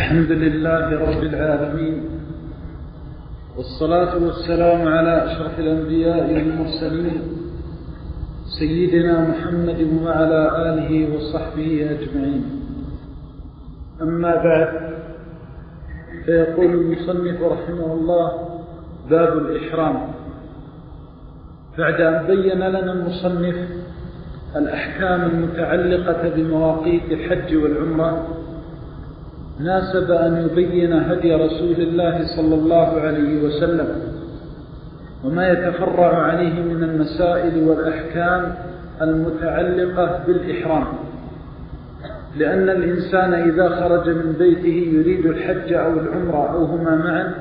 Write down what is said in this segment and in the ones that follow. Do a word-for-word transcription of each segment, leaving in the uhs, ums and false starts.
الحمد لله رب العالمين، والصلاة والسلام على أشرف الأنبياء والمرسلين سيدنا محمد وعلى آله وصحبه أجمعين. أما بعد، فيقول المصنف رحمه الله: باب الإحرام. بعد أن بين لنا المصنف الأحكام المتعلقة بمواقيت الحج والعمرة، ناسب أن يبين هدي رسول الله صلى الله عليه وسلم وما يتفرع عليه من المسائل والأحكام المتعلقة بالإحرام، لأن الإنسان إذا خرج من بيته يريد الحج أو العمرة أو هما معا،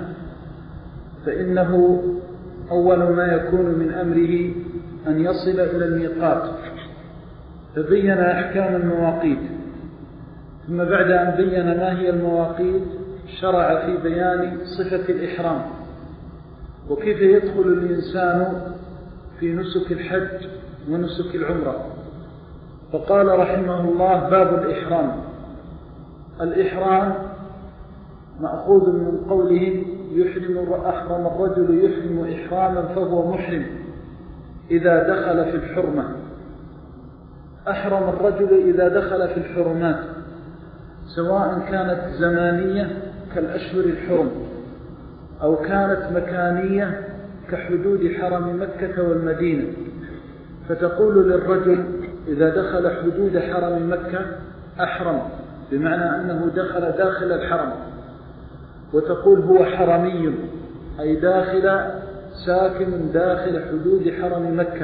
فإنه أول ما يكون من أمره أن يصل إلى الميقات، فبين أحكام المواقيت. ثم بعد أن بين ما هي المواقيت، شرع في بيان صفة الإحرام وكيف يدخل الإنسان في نسك الحج ونسك العمرة. فقال رحمه الله: باب الإحرام. الإحرام مأخوذ من قولهم: يحرم أحرم الرجل يحرم إحراما فهو محرم إذا دخل في الحرمة. أحرم الرجل إذا دخل في الحرمات، سواء كانت زمانية كالأشهر الحرم أو كانت مكانية كحدود حرم مكة والمدينة. فتقول للرجل إذا دخل حدود حرم مكة أحرم، بمعنى أنه دخل داخل الحرم، وتقول هو حرمي، أي داخل ساكن داخل حدود حرم مكة.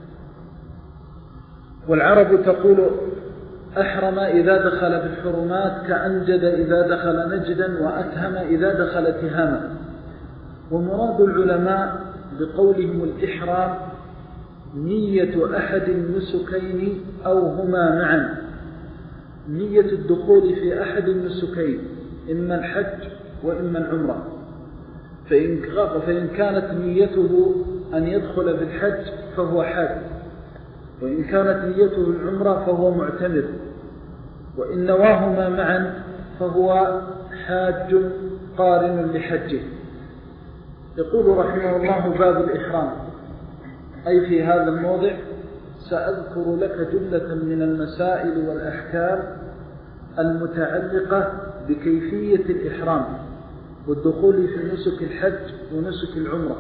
والعرب تقول أحرم إذا دخل في الحرمات كأنجد إذا دخل نجدا، وأتهم إذا دخل تهاما. ومراد العلماء بقولهم الإحرام نية أحد النسكين أو هما معا، نية الدخول في أحد النسكين، إما الحج وإما العمرة. فإن كانت نيته أن يدخل في الحج فهو حاج، وإن كانت نيته العمرة فهو معتمر، وإن نواهما معا فهو حاج قارن لحجه. يقول رحمه الله: باب الإحرام، أي في هذا الموضع سأذكر لك جملة من المسائل والأحكام المتعلقة بكيفية الإحرام والدخول في نسك الحج ونسك العمرة.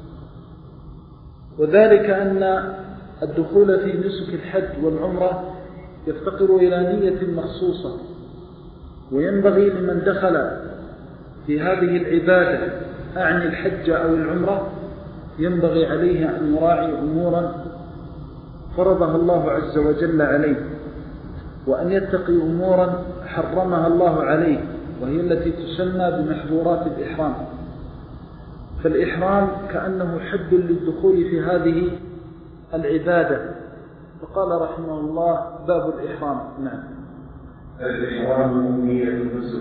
وذلك أن الدخول في نسك الحج والعمرة يفتقر إلى نية مخصوصة، وينبغي لمن دخل في هذه العبادة أعني الحج أو العمرة، ينبغي عليه أن يراعي أمورا فرضها الله عز وجل عليه، وأن يتقي أمورا حرمها الله عليه، وهي التي تسمى بمحظورات الإحرام. فالإحرام كأنه حد للدخول في هذه العبادة. فقال رحمه الله: باب الإحرام. نعم. الإحرام نية النسك.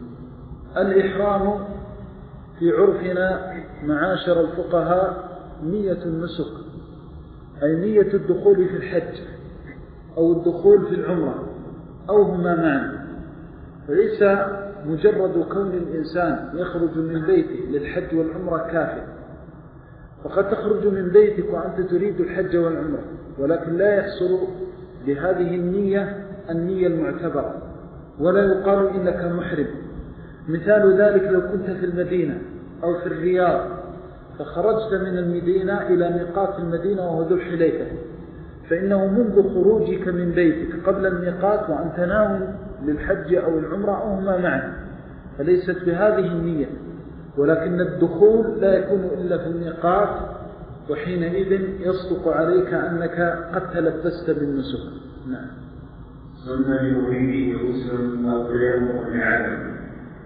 الإحرام في عرفنا معاشر الفقهاء نية النسك، أي نية الدخول في الحج أو الدخول في العمرة أو هما معا. فليس مجرد كون الإنسان يخرج من بيته للحج والعمرة كافٍ، فقد تخرج من بيتك وأنت تريد الحج والعمرة، ولكن لا يحصل بهذه النية النية المعتبرة، ولا يقال إنك محرم. مثال ذلك: لو كنت في المدينة أو في الرياض، فخرجت من المدينة إلى ميقات المدينة وهو ذو الحليفة، فإنه منذ خروجك من بيتك قبل الميقات وأنت ناوٍ للحج أو العمرة أو هما معا، فليست بهذه النية. ولكن الدخول لا يكون إلا في الميقات، وحينئذ يصدق عليك أنك قد تلبست بالنسك. نعم. سنة لمريده غسل أو تيمم لعدم.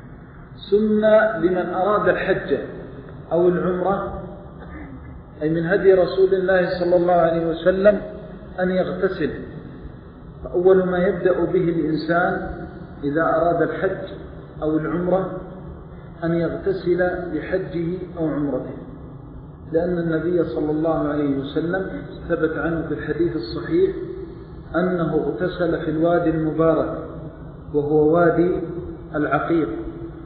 سنة لمن أراد الحج أو العمرة، أي من هدي رسول الله صلى الله عليه وسلم أن يغتسل. فأول ما يبدأ به الإنسان إذا أراد الحج أو العمرة أن يغتسل لحجه أو عمرته، لأن النبي صلى الله عليه وسلم ثبت عنه في الحديث الصحيح أنه اغتسل في الوادي المبارك وهو وادي العقيق،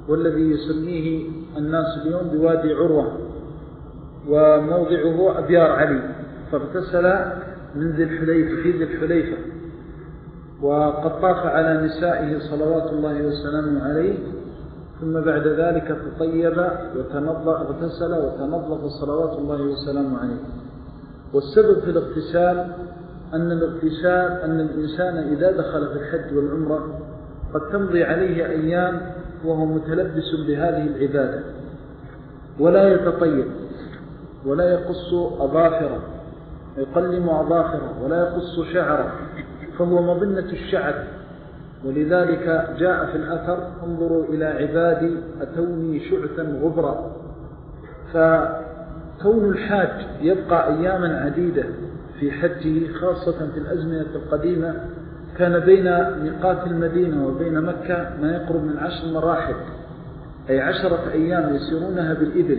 والذي يسميه الناس اليوم بوادي عروة، وموضعه أبيار علي، فاغتسل من ذي الحليفة في ذي الحليفة، وقد طاف على نسائه صلوات الله وسلامه عليه، ثم بعد ذلك تطيب وتنظف، اغتسل وتنظف صلوات الله وسلامه عليه. والسبب في الاغتسال أن الاغتسال أن الإنسان إذا دخل في الحج والعمرة قد تمضي عليه أيام وهو متلبس بهذه العبادة، ولا يتطيب ولا يقص أظافره، يقلم أظافره ولا يقص شعره، فهو مظنة الشعر. ولذلك جاء في الأثر: انظروا إلى عبادي أتوني شعثا غبرا. فكون الحاج يبقى أياما عديدة في حجه، خاصة في الأزمنة القديمة، كان بين ميقات المدينة وبين مكة ما يقرب من عشر مراحل، أي عشرة أيام يسيرونها بالإبل.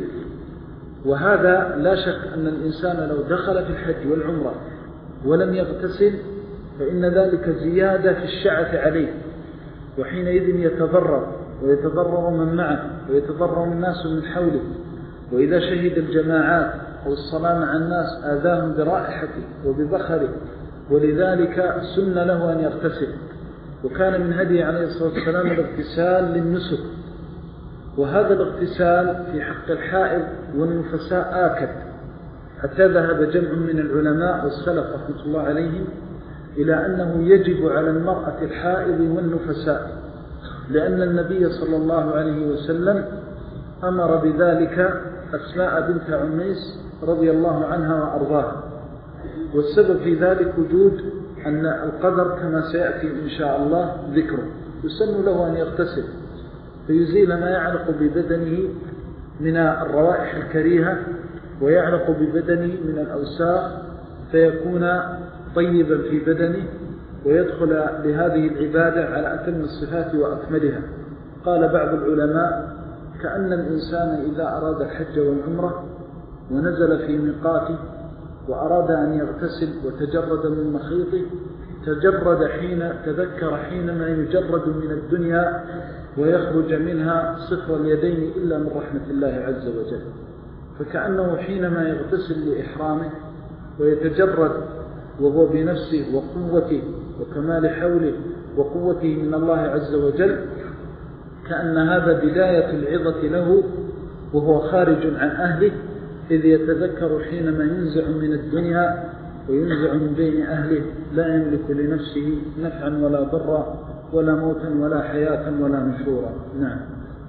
وهذا لا شك أن الإنسان لو دخل في الحج والعمرة ولم يغتسل فإن ذلك زيادة في الشعث عليه، وحينئذ يتضرر ويتضرر من معه ويتضرر الناس من حوله. وإذا شهد الجماعات أو الصلاة مع الناس آذاهم برائحته وببخره، ولذلك سن له أن يغتسل. وكان من هدي عليه الصلاة والسلام الاغتسال للنسك، وهذا الاغتسال في حق الحائض والنفساء آكد، حتى ذهب جمع من العلماء والسلف رحمة الله عليهم إلى أنه يجب على المرأة الحائض والنفساء، لأن النبي صلى الله عليه وسلم أمر بذلك أسماء بنت عميس رضي الله عنها وأرضاها. والسبب في ذلك وجود أن القدر كما سيأتي إن شاء الله ذكره، يسن له أن يغتسل فيزيل ما يعلق ببدنه من الروائح الكريهة ويعلق ببدنه من الأوساخ، فيكون طيبا في بدنه ويدخل بهذه العبادة على أتم الصفات وأكملها. قال بعض العلماء: كأن الإنسان إذا أراد الحج والعمرة ونزل في ميقاته وأراد أن يغتسل وتجرد من مخيطه، تجرد حين تذكر حينما يجرد من الدنيا ويخرج منها صفر اليدين إلا من رحمة الله عز وجل. فكأنه حينما يغتسل لإحرامه ويتجرد وهو بنفسه وقوته وكمال حوله وقوته من الله عز وجل، كأن هذا بداية العظة له وهو خارج عن أهله، إذ يتذكر حينما ينزع من الدنيا وينزع من بين أهله لا يملك لنفسه نفعا ولا ضرا ولا موتا ولا حياة ولا نشورا. نعم.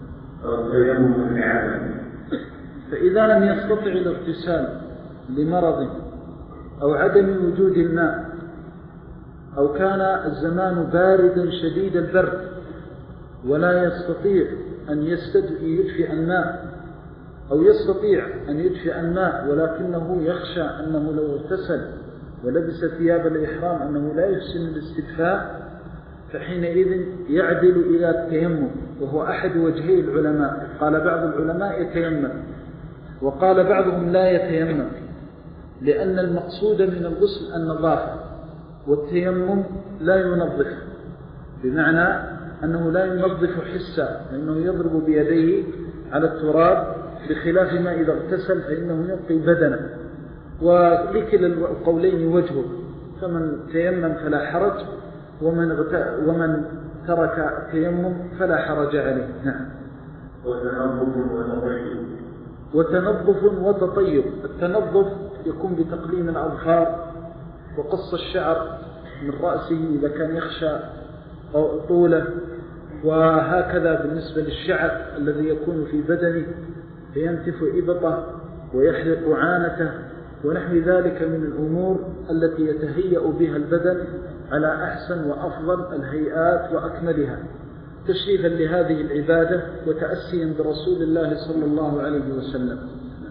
فإذا لم يستطع الاغتسال لمرض أو عدم وجود الماء، أو كان الزمان باردا شديد البرد ولا يستطيع أن يدفئ الماء، أو يستطيع أن يدفئ الماء ولكنه يخشى أنه لو اغتسل ولبس ثياب الإحرام أنه لا يحسن الاستدفاء، فحينئذ يعدل إلى التيمم، وهو أحد وجهي العلماء. قال بعض العلماء يتيمم، وقال بعضهم لا يتيمم، لأن المقصود من الغسل النظافة، والتيمم لا ينظف، بمعنى أنه لا ينظف حسا، لأنه يضرب بيديه على التراب، بخلاف ما إذا اغتسل فإنه ينقي بدنه. ولكل القولين وجهه، فمن تيمم فلا حرج، ومن, ومن ترك التيمم فلا حرج عليه. نعم. وتنظف وتطيب. وتنظف وتطيب. التنظف يكون بتقليم الأظفار وقص الشعر من رأسه إذا كان يخشى طوله، وهكذا بالنسبة للشعر الذي يكون في بدنه فينتف إبطه ويحلق عانته ونحو ذلك من الأمور التي يتهيأ بها البدن على أحسن وأفضل الهيئات وأكملها، تشريفا لهذه العبادة وتأسيا برسول الله صلى الله عليه وسلم.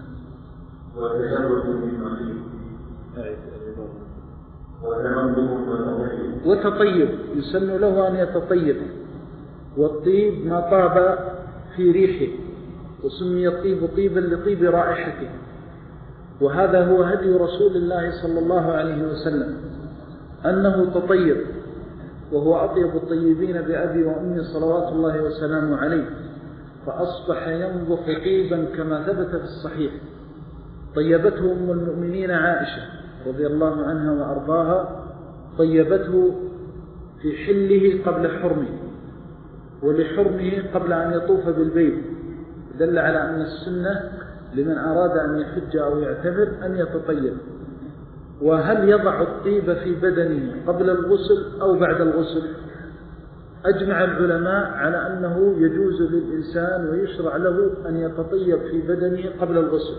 وتطيب، يسن له أن يتطيب، والطيب ما طاب في ريحه، وسمي الطيب طيبا لطيب رائحته. وهذا هو هدي رسول الله صلى الله عليه وسلم، أنه تطيب، وهو أطيب الطيبين بأبي وأمي صلوات الله وسلامه عليه. فأصبح ينضخ طيبا كما ثبت في الصحيح. طيبته أم المؤمنين عائشة رضي الله عنها وأرضاها، طيبته في حله قبل حرمه، ولحرمه قبل أن يطوف بالبيت، دل على أن السنة لمن أراد أن يحج أو يعتمر أن يتطيب. وهل يضع الطيب في بدنه قبل الغسل أو بعد الغسل؟ أجمع العلماء على أنه يجوز للإنسان ويشرع له أن يتطيب في بدنه قبل الغسل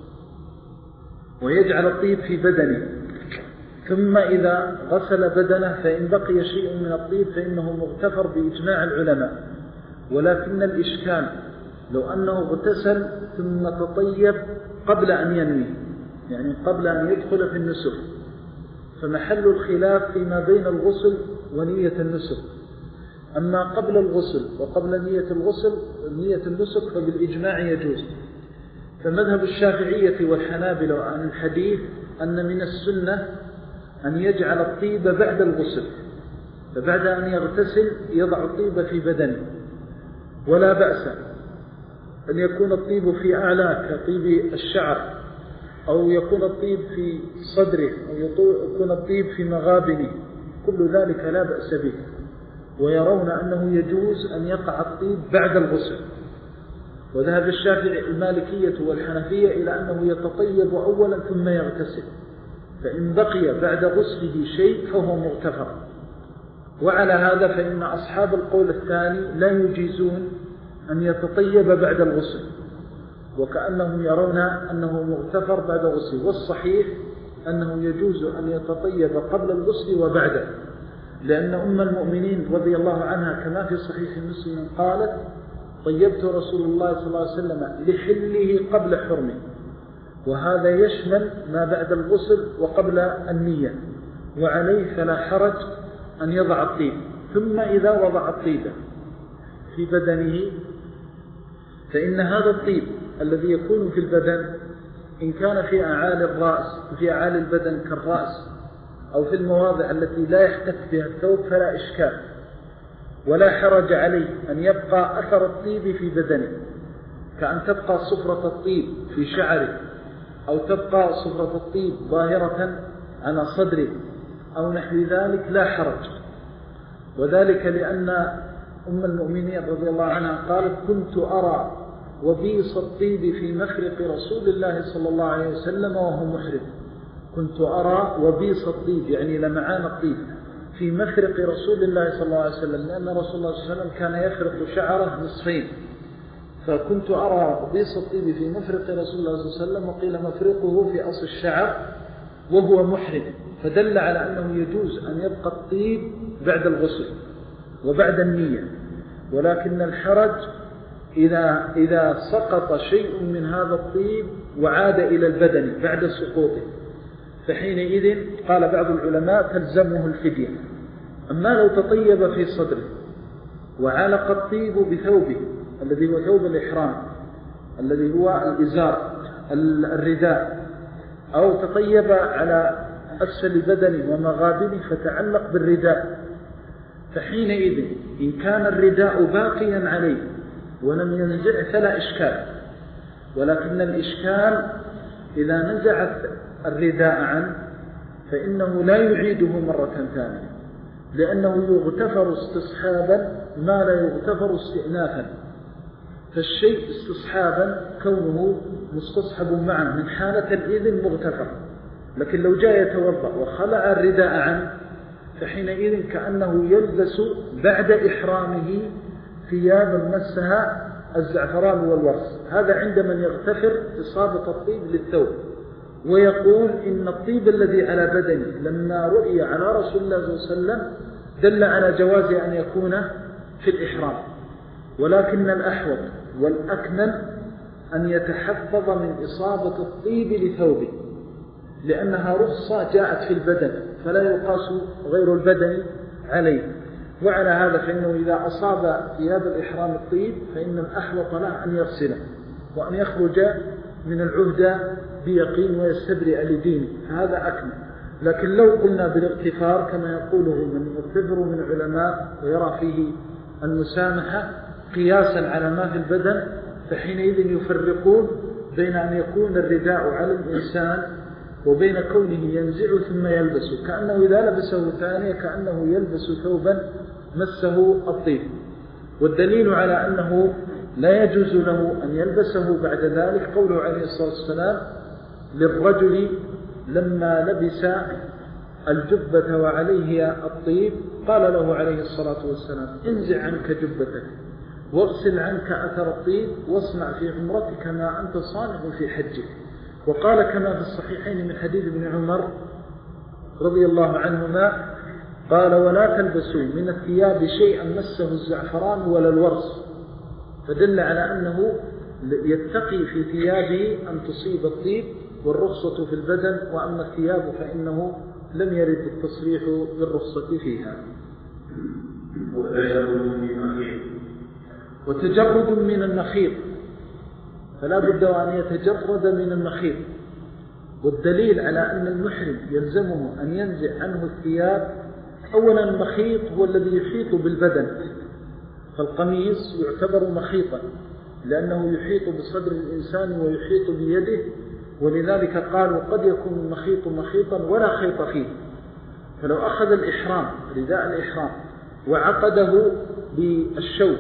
ويجعل الطيب في بدنه، ثم إذا غسل بدنه فإن بقي شيء من الطيب فإنه مغتفر بإجماع العلماء. ولكن الإشكال لو أنه اغتسل ثم تطيب قبل أن ينوي، يعني قبل أن يدخل في النسك، فمحل الخلاف فيما بين الغسل ونية النسك. أما قبل الغسل وقبل نية الغسل نية النسك فبالإجماع يجوز. فمذهب الشافعية والحنابلة عن الحديث أن من السنة أن يجعل الطيب بعد الغسل، فبعد أن يغتسل يضع الطيب في بدنه، ولا بأس أن يكون الطيب في أعلى كطيب الشعر، أو يكون الطيب في صدره، أو يكون الطيب في مغابنه، كل ذلك لا بأس به. ويرون أنه يجوز أن يقع الطيب بعد الغسل. وذهب الشافعي المالكية والحنفية إلى أنه يتطيب أولا ثم يغتسل، فإن بقي بعد غسله شيء فهو مغتفر. وعلى هذا فإن أصحاب القول الثاني لا يجيزون أن يتطيب بعد الغسل، وكأنهم يرون أنه مغتفر بعد غسل. والصحيح أنه يجوز أن يتطيب قبل الغسل وبعده، لأن أم المؤمنين رضي الله عنها كما في صحيح مسلم قالت: طيبت رسول الله صلى الله عليه وسلم لحله قبل حرمه. وهذا يشمل ما بعد الغسل وقبل النية، وعليه فلا حرج أن يضع الطيب. ثم إذا وضع الطيب في بدنه فإن هذا الطيب الذي يكون في البدن إن كان في أعالي الرأس في أعالي البدن كالرأس أو في المواضع التي لا يحتك بها الثوب فلا إشكال، ولا حرج عليه أن يبقى أثر الطيب في بدنه، كأن تبقى صفرة الطيب في شعره، أو تبقى صفرة الطيب ظاهرة على صدره أو نحو ذلك، لا حرج. وذلك لأن أم المؤمنين رضي الله عنها قالت: كنت أرى وبيص الطيب في مفرق رسول الله صلى الله عليه وسلم وهو محرم. كنت أرى وبيص الطيب يعني لمعان الطيب في مفرق رسول الله صلى الله عليه وسلم، لأن رسول الله صلى الله عليه وسلم كان يفرق شعره نصفين، فكنت أرى بيص الطيب في مفرق رسول الله صلى الله عليه وسلم، وقيل مفرقه في أصل الشعر وهو محرم، فدل على أنه يجوز أن يبقى الطيب بعد الغسل وبعد النية. ولكن الحرج إذا, إذا سقط شيء من هذا الطيب وعاد إلى البدن بعد سقوطه، فحينئذ قال بعض العلماء تلزمه الفدية. أما لو تطيب في صدره وعلق الطيب بثوبه الذي هو ثوب الإحرام الذي هو الإزار الرداء، أو تطيب على أسفل بدنه ومغابنه فتعلق بالرداء، فحينئذ إن كان الرداء باقيا عليه ولم ينزع فلا إشكال. ولكن الإشكال إذا نزعت الرداء عنه فإنه لا يعيده مرة ثانية، لأنه يغتفر استصحابا ما لا يغتفر استئنافا. فالشيء استصحابا كونه مستصحب معه من حالة الإذن مغتفر، لكن لو جاء يتوضأ وخلع الرداء عنه فحينئذ كأنه يلبس بعد إحرامه ثياب مسها الزعفران والورس. هذا عند من يغتفر إصابة الطيب للثوب، ويقول إن الطيب الذي على بدنه لما رؤي على رسول الله صلى الله عليه وسلم دل على جواز أن يكون في الإحرام. ولكن الأحوط والأكمل أن يتحفظ من إصابة الطيب لثوبه، لأنها رخصة جاءت في البدن فلا يقاس غير البدن عليه. وعلى هذا فإنه إذا أصاب ثياب الإحرام الطيب فإن الأحوط له أن يغسله وأن يخرج من العهدة بيقين ويستبرئ لدينه، هذا أكمل. لكن لو قلنا بالاغتفار كما يقوله من يغتفر من علماء ويرى فيه المسامحة، قياسا على ما في البدن، فحينئذ يفرقون بين أن يكون الرداء على الإنسان وبين كونه ينزع ثم يلبسه، كأنه إذا لبسه ثانية كأنه يلبس ثوبا مسه الطيب. والدليل على أنه لا يجوز له أن يلبسه بعد ذلك قوله عليه الصلاة والسلام للرجل لما لبس الجبة وعليه الطيب قال له عليه الصلاة والسلام انزع عنك جبتك واغسل عنك أثر الطيب واصنع في عمرتك ما أنت صانع في حجك. وقال كما في الصحيحين من حديث ابن عمر رضي الله عنهما قال ولا تلبسوا من الثياب شيئا مسه الزعفران ولا الورس، فدل على أنه يتقي في ثيابه أن تصيب الطيب والرخصة في البدن، وأما الثياب فإنه لم يرد التصريح بالرخصة فيها. وتجرد من النخيط، فلا بد أن يتجرد من النخيط. والدليل على أن المحرم يلزمه أن ينزع عنه الثياب أولا المخيط هو الذي يحيط بالبدن، فالقميص يعتبر مخيطا لأنه يحيط بصدر الإنسان ويحيط بيده، ولذلك قالوا قد يكون المخيط مخيطا ولا خيط فيه. فلو أخذ الإحرام رداء الإحرام وعقده بالشوك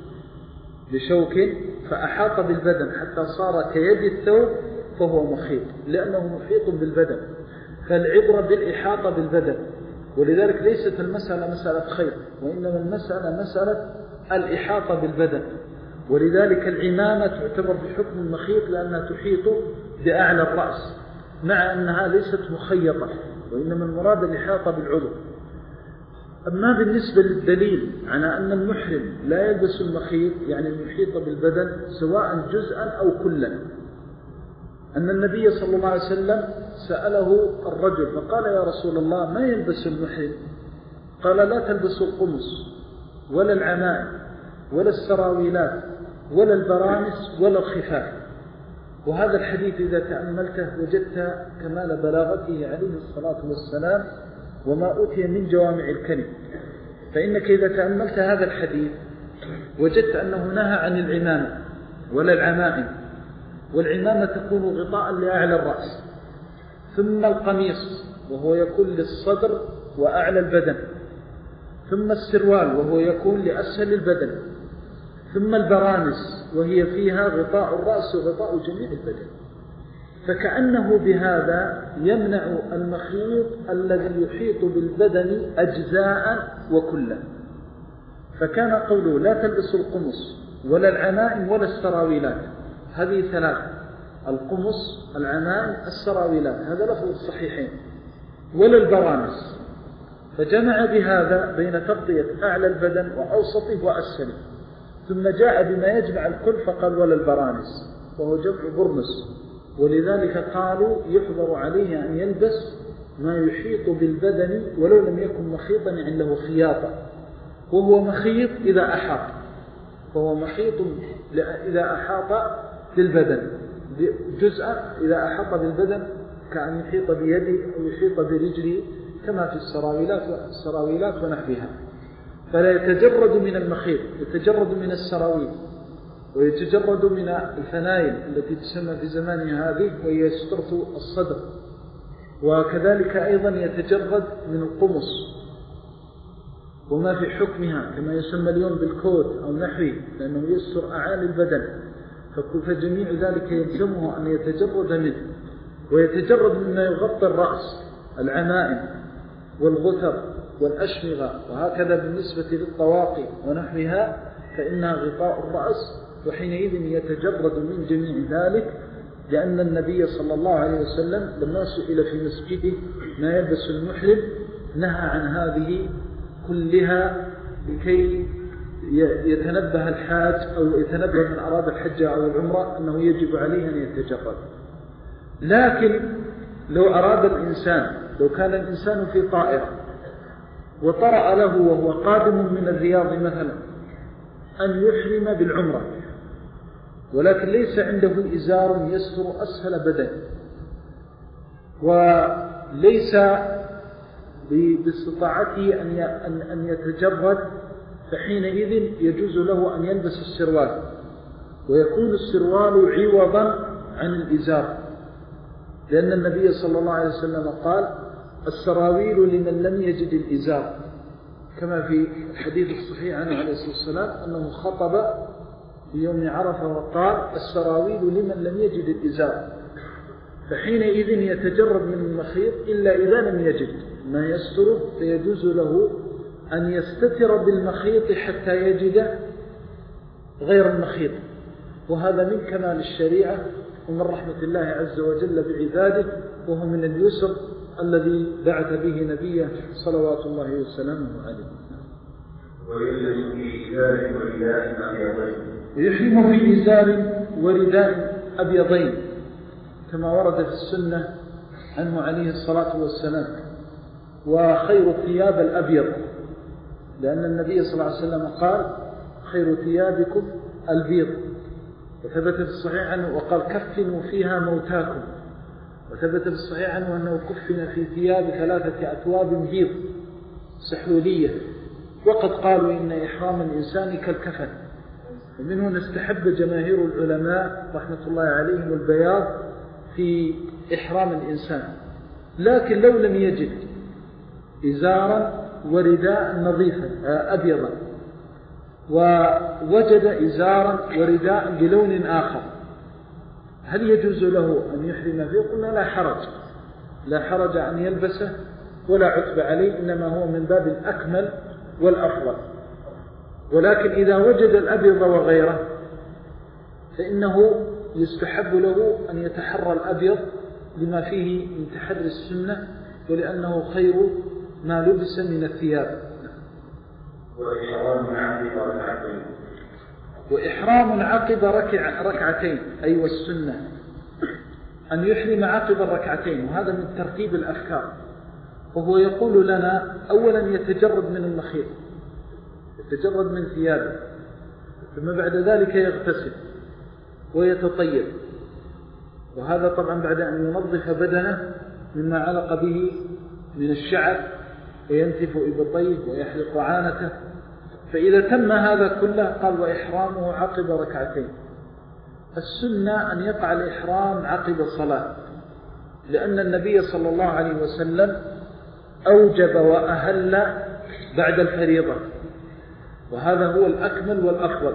بشوك فأحاط بالبدن حتى صار كيد الثوب فهو مخيط لأنه محيط بالبدن، فالعبرة بالإحاطة بالبدن. ولذلك ليست المسألة مسألة خيط، وإنما المسألة مسألة الإحاطة بالبدن. ولذلك العمامة تعتبر بحكم المخيط لأنها تحيط بأعلى الرأس، مع أنها ليست مخيطة، وإنما المراد الإحاطة بالعضو. أما بالنسبة للدليل على أن المحرم لا يلبس المخيط يعني المحيط بالبدن سواء جزءا أو كلا، أن النبي صلى الله عليه وسلم سأله الرجل فقال يا رسول الله ما يلبس المحرم؟ قال لا تلبس القمص ولا العمائم ولا السراويلات ولا البرانس ولا الخفاف. وهذا الحديث إذا تأملته وجدت كمال بلاغته عليه الصلاة والسلام وما أوتي من جوامع الكلم. فإنك إذا تأملت هذا الحديث وجدت أنه نهى عن العمامة ولا العمائم، والعمامة تكون غطاء لأعلى الرأس، ثم القميص وهو يكون للصدر وأعلى البدن، ثم السروال وهو يكون لأسفل البدن، ثم البرانس وهي فيها غطاء الرأس وغطاء جميع البدن. فكأنه بهذا يمنع المخيط الذي يحيط بالبدن أجزاء وكلا. فكان قوله لا تلبس القمص ولا العمائم ولا السراويلات، هذه ثلاثة: القمص، العمائم، السراويلات، هذا لفظ الصحيحين، ولا البرانس. فجمع بهذا بين تغطية أعلى البدن وأوسطه وأسفله، ثم جاء بما يجمع الكل فقال ولا البرانس وهو جمع برنس. ولذلك قالوا يحضر عليه أن يلبس ما يحيط بالبدن ولو لم يكن مخيطا يعني له خياطة، وهو مخيط إذا أحاط، فهو مخيط إذا أحاط بالبدن جزءا، إذا أحاط بالبدن كأن يحيط بيده أو يحيط برجله كما في السراويلات والسراويلات ونحوها. فلا يتجرد من المخيط، يتجرد من السراويل ويتجرد من الفنايل التي تسمى في زمانها هذه وهي سترة الصدر، وكذلك أيضا يتجرد من القمص وما في حكمها كما يسمى اليوم بالكوت أو نحوه لأنه يستر أعالي البدن، فجميع ذلك يلزمه أن يتجرد منه. ويتجرد مما يغطي الرأس: العمائم والغتر والأشمغة، وهكذا بالنسبة للطواقي ونحوها فإنها غطاء الرأس، وحينئذ يتجرد من جميع ذلك، لأن النبي صلى الله عليه وسلم لما سئل في مسجده ما يلبس المحرم نهى عن هذه كلها لكي يتنبه الحاج أو يتنبه من أراد الحج أو العمرة أنه يجب عليه أن يتجرد. لكن لو أراد الإنسان، لو كان الإنسان في طائرة وطرأ له وهو قادم من الرياض مثلا أن يحرم بالعمرة ولكن ليس عنده إزار يستر أسفل بدنه وليس باستطاعته أن يتجرد، فحينئذ يجوز له أن يلبس السروال، ويكون السروال عوضا عن الإزار، لأن النبي صلى الله عليه وسلم قال السراويل لمن لم يجد الإزار، كما في الحديث الصحيح عنه عليه الصلاة والسلام أنه خطب في يوم عرفة وقال السراويل لمن لم يجد الإزار، فحينئذ يتجرد من المخيط إلا إذا لم يجد ما يستره، فيجوز له أن يستتر بالمخيط حتى يجد غير المخيط. وهذا من كمال الشريعة ومن رحمة الله عز وجل بعباده، وهو من اليسر الذي بعث به نبيه صلوات الله وسلامه عليه. ويحرم في إزار ورداء أبيضين ويحرم في إزار ورداء أبيضين كما ورد في السنة عنه عليه الصلاة والسلام. وخير الثياب الأبيض، لأن النبي صلى الله عليه وسلم قال خير ثيابكم البيض، وثبت في الصحيح عنه وقال كفنوا فيها موتاكم، وثبت في الصحيح عنه أنه كفن في ثياب ثلاثة أثواب بيض سحلولية. وقد قالوا إن إحرام الإنسان كالكفن، ومنه نستحب جماهير العلماء رحمة الله عليهم البياض في إحرام الإنسان، لكن لو لم يجد إزارا ورداء نظيفا أبيضا ووجد إزارا ورداء بلون آخر، هل يجوز له أن يحرم فيه؟ قلنا لا حرج، لا حرج أن يلبسه ولا عتب عليه، إنما هو من باب الأكمل والأفضل. ولكن إذا وجد الأبيض وغيره فإنه يستحب له أن يتحرى الأبيض لما فيه من تحري السنة، ولأنه خير ما لبس من الثياب. وإحرام عقب ركعتين وإحرام عقب ركع ركعتين أي أيوة والسنة أن يحرم عقب الركعتين، وهذا من ترتيب الأفكار. وهو يقول لنا أولا يتجرد من المخيط، يتجرد من ثيابه، ثم بعد ذلك يغتسل ويتطيب، وهذا طبعا بعد أن ينظف بدنه مما علق به من الشعر، وينتف إبطيه ويحلق عانته. فإذا تم هذا كله قال وإحرامه عقب ركعتين. السنة أن يقع الإحرام عقب الصلاة، لأن النبي صلى الله عليه وسلم أوجب وأهل بعد الفريضة، وهذا هو الأكمل والأفضل.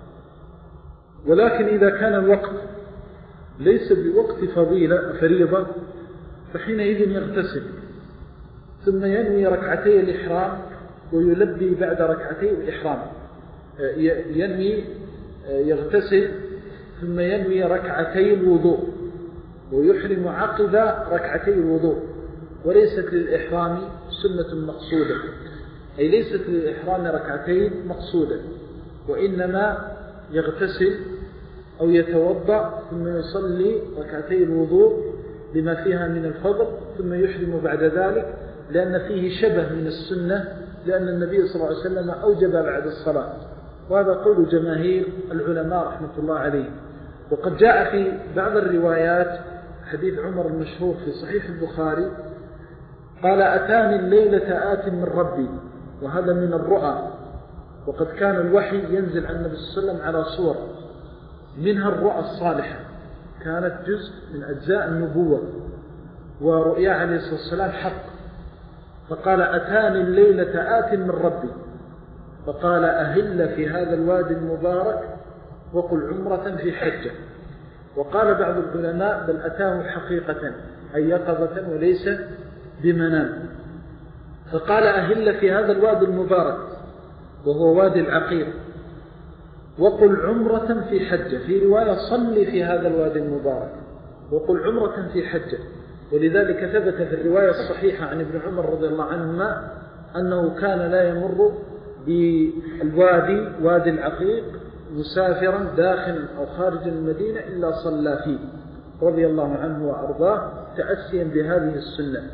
ولكن إذا كان الوقت ليس بوقت فضيلة فريضة فحينئذ يغتسل ثم ينوي ركعتي الإحرام ويلبي بعد ركعتي الإحرام، ينوي يغتسل ثم ينوي ركعتي الوضوء ويحرم عقب ركعتي الوضوء. وليست للإحرام سنة مقصودة، أي ليست للإحرام ركعتين مقصودة، وإنما يغتسل أو يتوضأ ثم يصلي ركعتي الوضوء لما فيها من الفضل، ثم يحرم بعد ذلك، لأن فيه شبه من السنة، لأن النبي صلى الله عليه وسلم أوجب بعد الصلاة. وهذا قول جماهير العلماء رحمة الله عليه. وقد جاء في بعض الروايات حديث عمر المشهور في صحيح البخاري قال أتاني الليلة آت من ربي، وهذا من الرؤى. وقد كان الوحي ينزل عن النبي صلى الله عليه وسلم على صور، منها الرؤى الصالحة، كانت جزء من أجزاء النبوة، ورؤيا عليه الصلاة والسلام حق. فقال أتاني الليلة آت من ربي، فقال أهل في هذا الوادي المبارك وقل عمرة في حجة. وقال بعض العلماء بل أتاه حقيقة أي يقظة وليس بمنام، فقال أهل في هذا الوادي المبارك وهو وادي العقيق وقل عمرة في حجة. في رواية صلي في هذا الوادي المبارك وقل عمرة في حجة. ولذلك ثبت في الرواية الصحيحة عن ابن عمر رضي الله عنهما أنه كان لا يمر بالوادي وادي العقيق مسافرا داخلا أو خارجا المدينة إلا صلى فيه رضي الله عنه وأرضاه تأسيا بهذه السنة.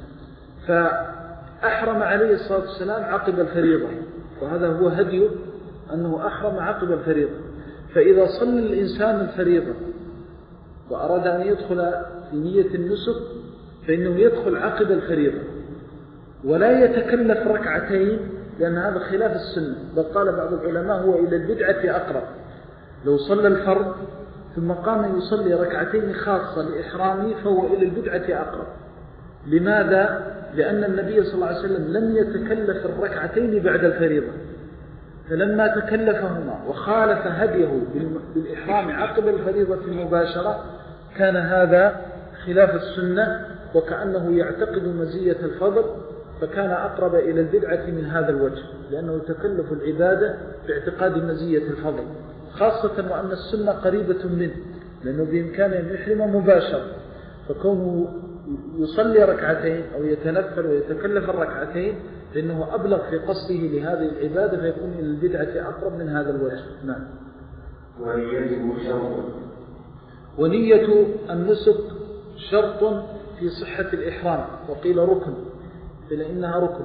فأحرم عليه الصلاة والسلام عقب الفريضة، وهذا هو هديه أنه أحرم عقب الفريضة. فإذا صلى الإنسان الفريضة وأراد أن يدخل في نية النسك فإنه يدخل عقب الفريضة، ولا يتكلف ركعتين لأن هذا خلاف السنة، بل قال بعض العلماء هو إلى البدعة أقرب. لو صلى الفرض ثم قام يصلي ركعتين خاصة لإحرامه فهو إلى البدعة أقرب. لماذا؟ لأن النبي صلى الله عليه وسلم لم يتكلف الركعتين بعد الفريضة، فلما تكلفهما وخالف هديه بالإحرام عقب الفريضة مباشرة كان هذا خلاف السنة، وكأنه يعتقد مزية الفضل، فكان أقرب إلى البدعة من هذا الوجه، لأنه تكلف العبادة باعتقاد مزية الفضل، خاصة وأن السنة قريبة منه، لأنه بإمكانه أن يحرم مباشرة، فكونه يصلي ركعتين أو يتنفل ويتكلف الركعتين لأنه أبلغ في قصده لهذه العبادة، فيكون إلى البدعة أقرب من هذا الوجه. نعم. ونيته شرط. ونية النسك شرط في صحة الإحرام، وقيل ركن، فإنها ركن،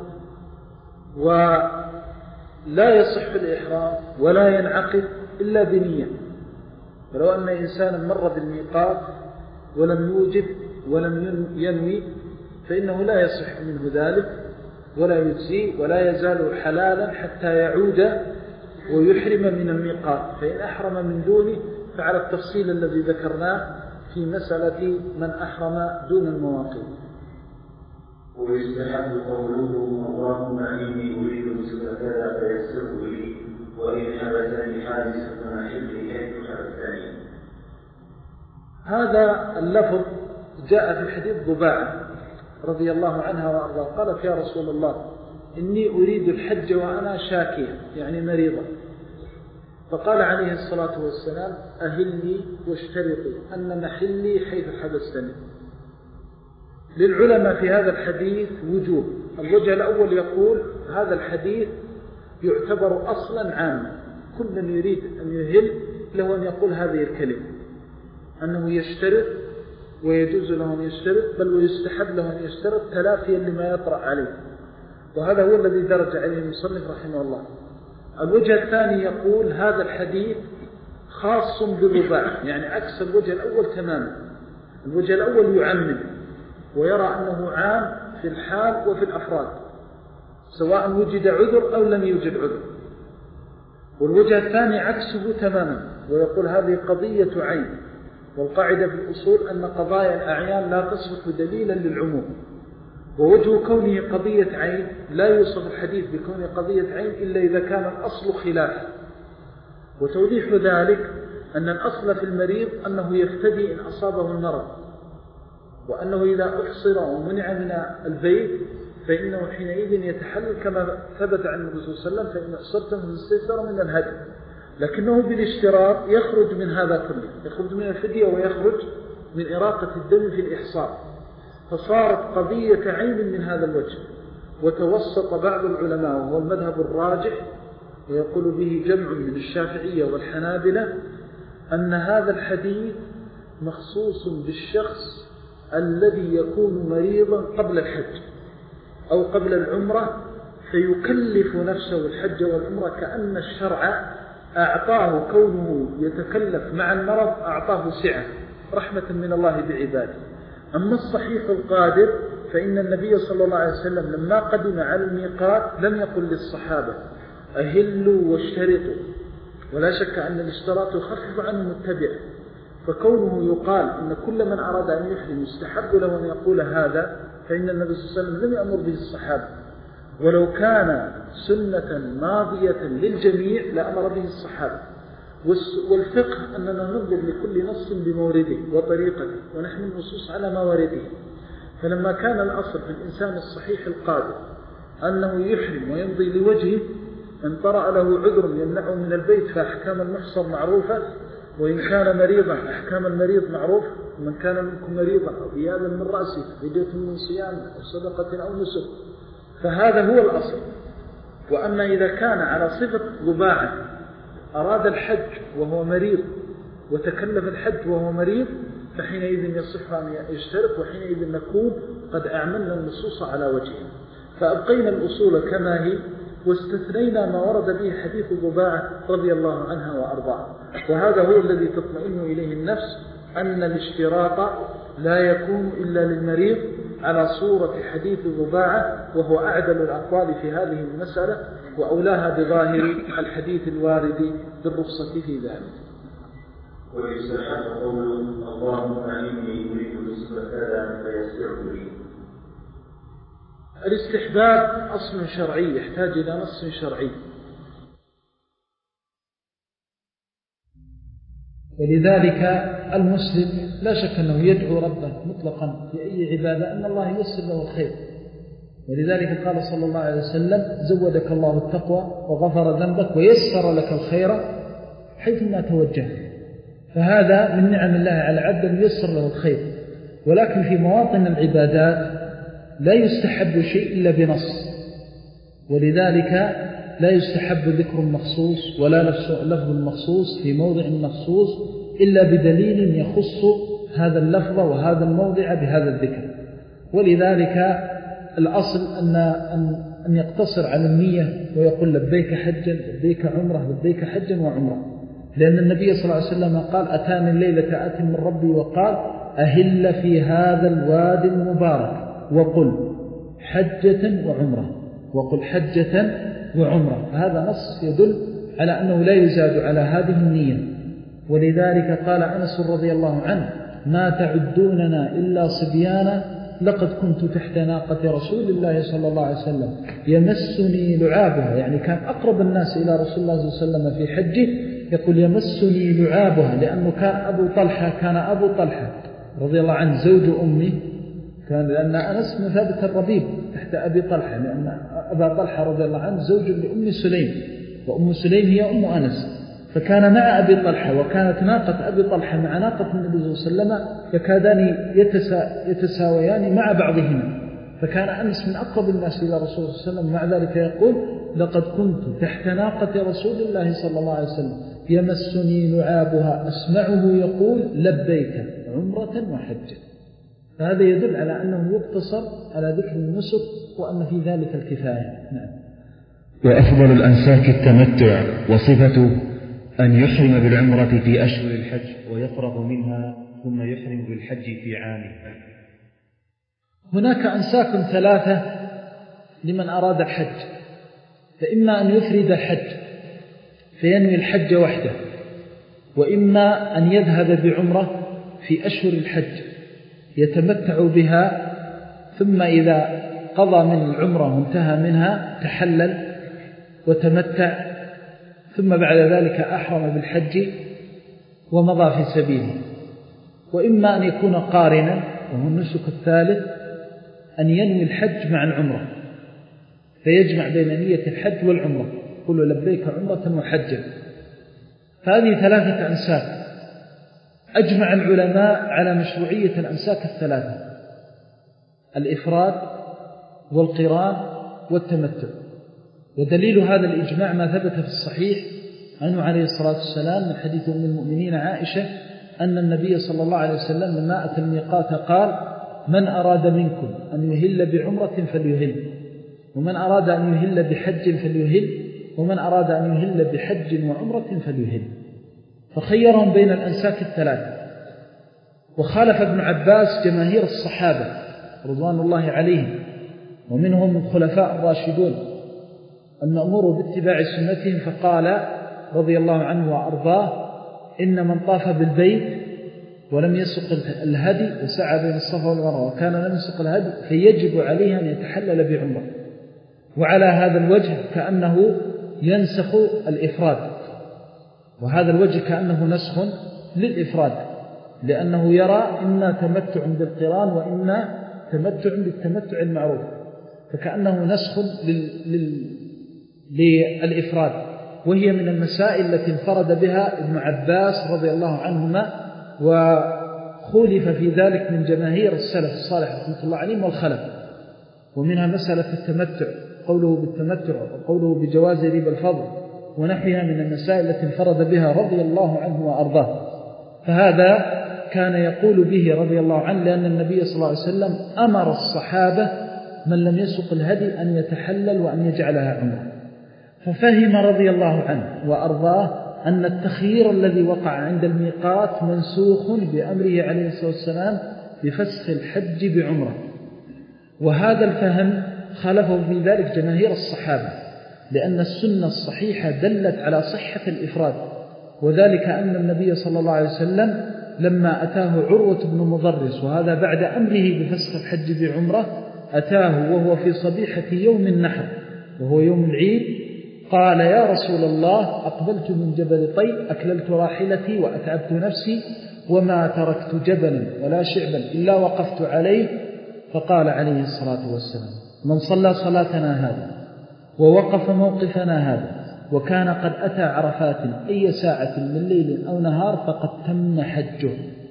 ولا يصح الإحرام ولا ينعقد إلا بنية. ولو أن إنسانا مر بالميقات ولم يوجب ولم ينوي فإنه لا يصح منه ذلك ولا يجزي ولا يزال حلالا حتى يعود ويحرم من الميقات. فإن أحرم من دونه فعلى التفصيل الذي ذكرناه في مسألة من أحرم دون المواقيت. ويستحب قوله اللهم إني أريد مثل كذا فيسره لي وإن حبسني حادث فمحلي كيف حبسني. هذا اللفظ جاء في حديث ضباعة رضي الله عنها وأرضاها، قالت يا رسول الله إني أريد الحج وأنا شاكية يعني مريضة، فقال عليه الصلاة والسلام أهلي واشترطي أن محلي حيث حبستني. للعلماء في هذا الحديث وجوه. الوجه الأول يقول هذا الحديث يعتبر أصلا عاما، كل من يريد أن يهل له أن يقول هذه الكلمة، أنه يشترط ويجوز له أن يشترط، بل ويستحب له أن يشترط تلافيا لما يطرأ عليه، وهذا هو الذي درج عليه المصنف رحمه الله. الوجه الثاني يقول هذا الحديث خاص بالرباع، يعني عكس الوجه الأول تماما. الوجه الأول يعمم ويرى أنه عام في الحال وفي الأفراد سواء وجد عذر أو لم يوجد عذر، والوجه الثاني عكسه تماما ويقول هذه قضية عين، والقاعدة في الأصول أن قضايا الأعيان لا تصبح دليلا للعموم، ووجه كونه قضية عين لا يوصف الحديث بكونه قضية عين إلا إذا كان الأصل خلاف. وتوضيح ذلك أن الأصل في المريض أنه يفتدي إن أصابه المرض، وأنه إذا أحصر ومنع من البيت فإنه حينئذ يتحلل كما ثبت عن النبي صلى الله عليه وسلم فإن أحصرتم فاستيسر من الهدي، لكنه بالاشتراط يخرج من هذا كله، يخرج من الفدية ويخرج من إراقة الدم في الإحصار، فصارت قضية عين من هذا الوجه. وتوسط بعض العلماء وهو المذهب الراجح ويقول به جمع من الشافعية والحنابلة أن هذا الحديث مخصوص بالشخص الذي يكون مريضا قبل الحج أو قبل العمرة فيكلف نفسه الحج والعمرة، كأن الشرع أعطاه كونه يتكلف مع المرض أعطاه سعة رحمة من الله بعباده. أما الصحيح القادر فإن النبي صلى الله عليه وسلم لما قدم على الميقات لم يقل للصحابة أهلوا واشترطوا، ولا شك أن الاشتراط يخفف عنه متبع، فكونه يقال إن كل من أراد أن يحرم يستحب له أن يقول هذا، فإن النبي صلى الله عليه وسلم لم يأمر به الصحابة، ولو كان سنة ماضية للجميع لأمر به الصحابة. والفقه أننا ننظر لكل نص بمورده وطريقته ونحن النصوص على موارده، فلما كان الأصل في الإنسان الصحيح القادر أنه يحرم ويمضي لوجهه، إن طرأ له عذر يمنعه من البيت فأحكام المحصر معروفة، وإن كان مريضا أحكام المريض معروف، ومن كان منكم مريضا أو عياذا من رأسه فدية من صيام أو صدقة أو نسك، فهذا هو الأصل. وأما إذا كان على صفة ضباعة أراد الحج وهو مريض وتكلف الحج وهو مريض فحينئذ يصح أن يشترط، وحينئذ نكون قد أعملنا النصوص على وجهه، فأبقينا الأصول كما هي واستثنينا ما ورد به حديث ضباعة رضي الله عنها وأرضاها. وهذا هو الذي تطمئن إليه النفس، أن الاشتراط لا يكون إلا للمريض على صورة حديث ضباعة، وهو أعدل الأقوال في هذه المسألة وأولاها بظاهر الحديث الوارد بالرخصة في ذلك. ويستحب قول اللهم إني أريد نصف كذا فيسره لي. الاستحباب أصل شرعي يحتاج إلى نص شرعي، ولذلك المسلم لا شك أنه يدعو ربه مطلقا في أي عبادة أن الله ييسر له الخير، ولذلك قال صلى الله عليه وسلم زودك الله التقوى وغفر ذنبك ويسر لك الخير حيثما توجه. فهذا من نعم الله على العبد أن ييسر له الخير. ولكن في مواطن العبادات لا يستحب شيء إلا بنص، ولذلك لا يستحب ذكر مخصوص ولا لفظ مخصوص في موضع مخصوص إلا بدليل يخص هذا اللفظ وهذا الموضع بهذا الذكر. ولذلك الأصل أن, أن, أن يقتصر على النية ويقول لبيك حجا لبيك عمره لبيك حجا وعمره، لأن النبي صلى الله عليه وسلم قال أتاني الليلة آت من ربي وقال أهل في هذا الوادي المبارك وقل حجة وعمرة وقل حجة وعمرة. هذا نص يدل على أنه لا يزاد على هذه النية. ولذلك قال أنس رضي الله عنه ما تعدوننا إلا صبيانا لقد كنت تحت ناقة رسول الله صلى الله عليه وسلم يمسني لعابها، يعني كان أقرب الناس إلى رسول الله صلى الله عليه وسلم في حجه، يقول يمسني لعابها، لأنه كان أبو طلحة كان أبو طلحة رضي الله عنه زوج أمه، كان لأن أنس مثابة الربيب تحت أبي طلحة، لأن أبا طلحة رضي الله عنه زوج لأم سليم، وأم سليم هي أم أنس، فكان مع أبي طلحة، وكانت ناقة أبي طلحة مع ناقة النبي صلى الله عليه وسلم يكادان يتسا يتساويان مع بعضهما، فكان أنس من أقرب الناس إلى رسول الله صلى الله عليه وسلم. مع ذلك يقول لقد كنت تحت ناقة رسول الله صلى الله عليه وسلم يمسني لعابها أسمعه يقول لبيك عمرة وحجة. فهذا يدل على أنه يقتصر على ذكر النسك وأن في ذلك الكفاية. نعم. وأفضل الأنساك التمتع، وصفته أن يحرم بالعمرة في أشهر الحج ويفرغ منها ثم يحرم بالحج في عامه. هناك أنساك ثلاثة لمن أراد الحج، فإما أن يفرد الحج فينوي الحج وحده، وإما أن يذهب بعمرة في أشهر الحج يتمتع بها، ثم إذا قضى من العمرة وانتهى منها تحلل وتمتع، ثم بعد ذلك أحرم بالحج ومضى في سبيله. وإما أن يكون قارنا، وهو النسك الثالث، أن ينوي الحج مع العمرة فيجمع بين نية الحج والعمرة، قل لبيك عمرة وحجا. فهذه ثلاثة أنساك أجمع العلماء على مشروعية الأنساك الثلاثة: الإفراد والقران والتمتع. ودليل هذا الإجماع ما ثبت في الصحيح عنه عليه الصلاة والسلام من حديث أم المؤمنين عائشة أن النبي صلى الله عليه وسلم لما أتى الميقات قال: من أراد منكم أن يهل بعمرة فليهل، ومن أراد أن يهل بحج فليهل، ومن أراد أن يهل بحج وعمرة فليهل. فخيرهم بين الأنساك الثلاثة. وخالف ابن عباس جماهير الصحابة رضوان الله عليهم، ومنهم الخلفاء الراشدون المأمور باتباع سنتهم، فقال رضي الله عنه وأرضاه: إن من طاف بالبيت ولم يسق الهدي وسعى بين الصفا والمروة وكان لم يسق الهدي فيجب عليه أن يتحلل بعمرة. وعلى هذا الوجه كأنه ينسخ الإفراد، وهذا الوجه كأنه نسخ للإفراد، لأنه يرى إما تمتع بالقران وإما تمتع بالتمتع المعروف، فكأنه نسخ لل... لل... للإفراد. وهي من المسائل التي انفرد بها ابن عباس رضي الله عنهما، وخولف في ذلك من جماهير السلف الصالح رحمة الله عليهم والخلف. ومنها مسألة التمتع، قوله بالتمتع وقوله بجواز ربا الفضل ونحيها من المسائل التي انفرد بها رضي الله عنه وأرضاه. فهذا كان يقول به رضي الله عنه، لأن النبي صلى الله عليه وسلم أمر الصحابة من لم يسق الهدي أن يتحلل وأن يجعلها عمره. ففهم رضي الله عنه وأرضاه أن التخيير الذي وقع عند الميقات منسوخ بأمره عليه الصلاة والسلام بفسخ الحج بعمره، وهذا الفهم خالفه في ذلك جماهير الصحابة، لأن السنة الصحيحة دلت على صحة الإفراد، وذلك أن النبي صلى الله عليه وسلم لما أتاه عروة بن مضرس، وهذا بعد أمره بفسخ الحج بعمرة، أتاه وهو في صبيحة يوم النحر وهو يوم العيد، قال يا رسول الله أقبلت من جبل طي أكللت راحلتي وأتعبت نفسي وما تركت جبلا ولا شعبا إلا وقفت عليه. فقال عليه الصلاة والسلام من صلى صلاتنا هذا ووقف موقفنا هذا وكان قد أتى عرفات أي ساعة من ليل أو نهار فقد تم حجه.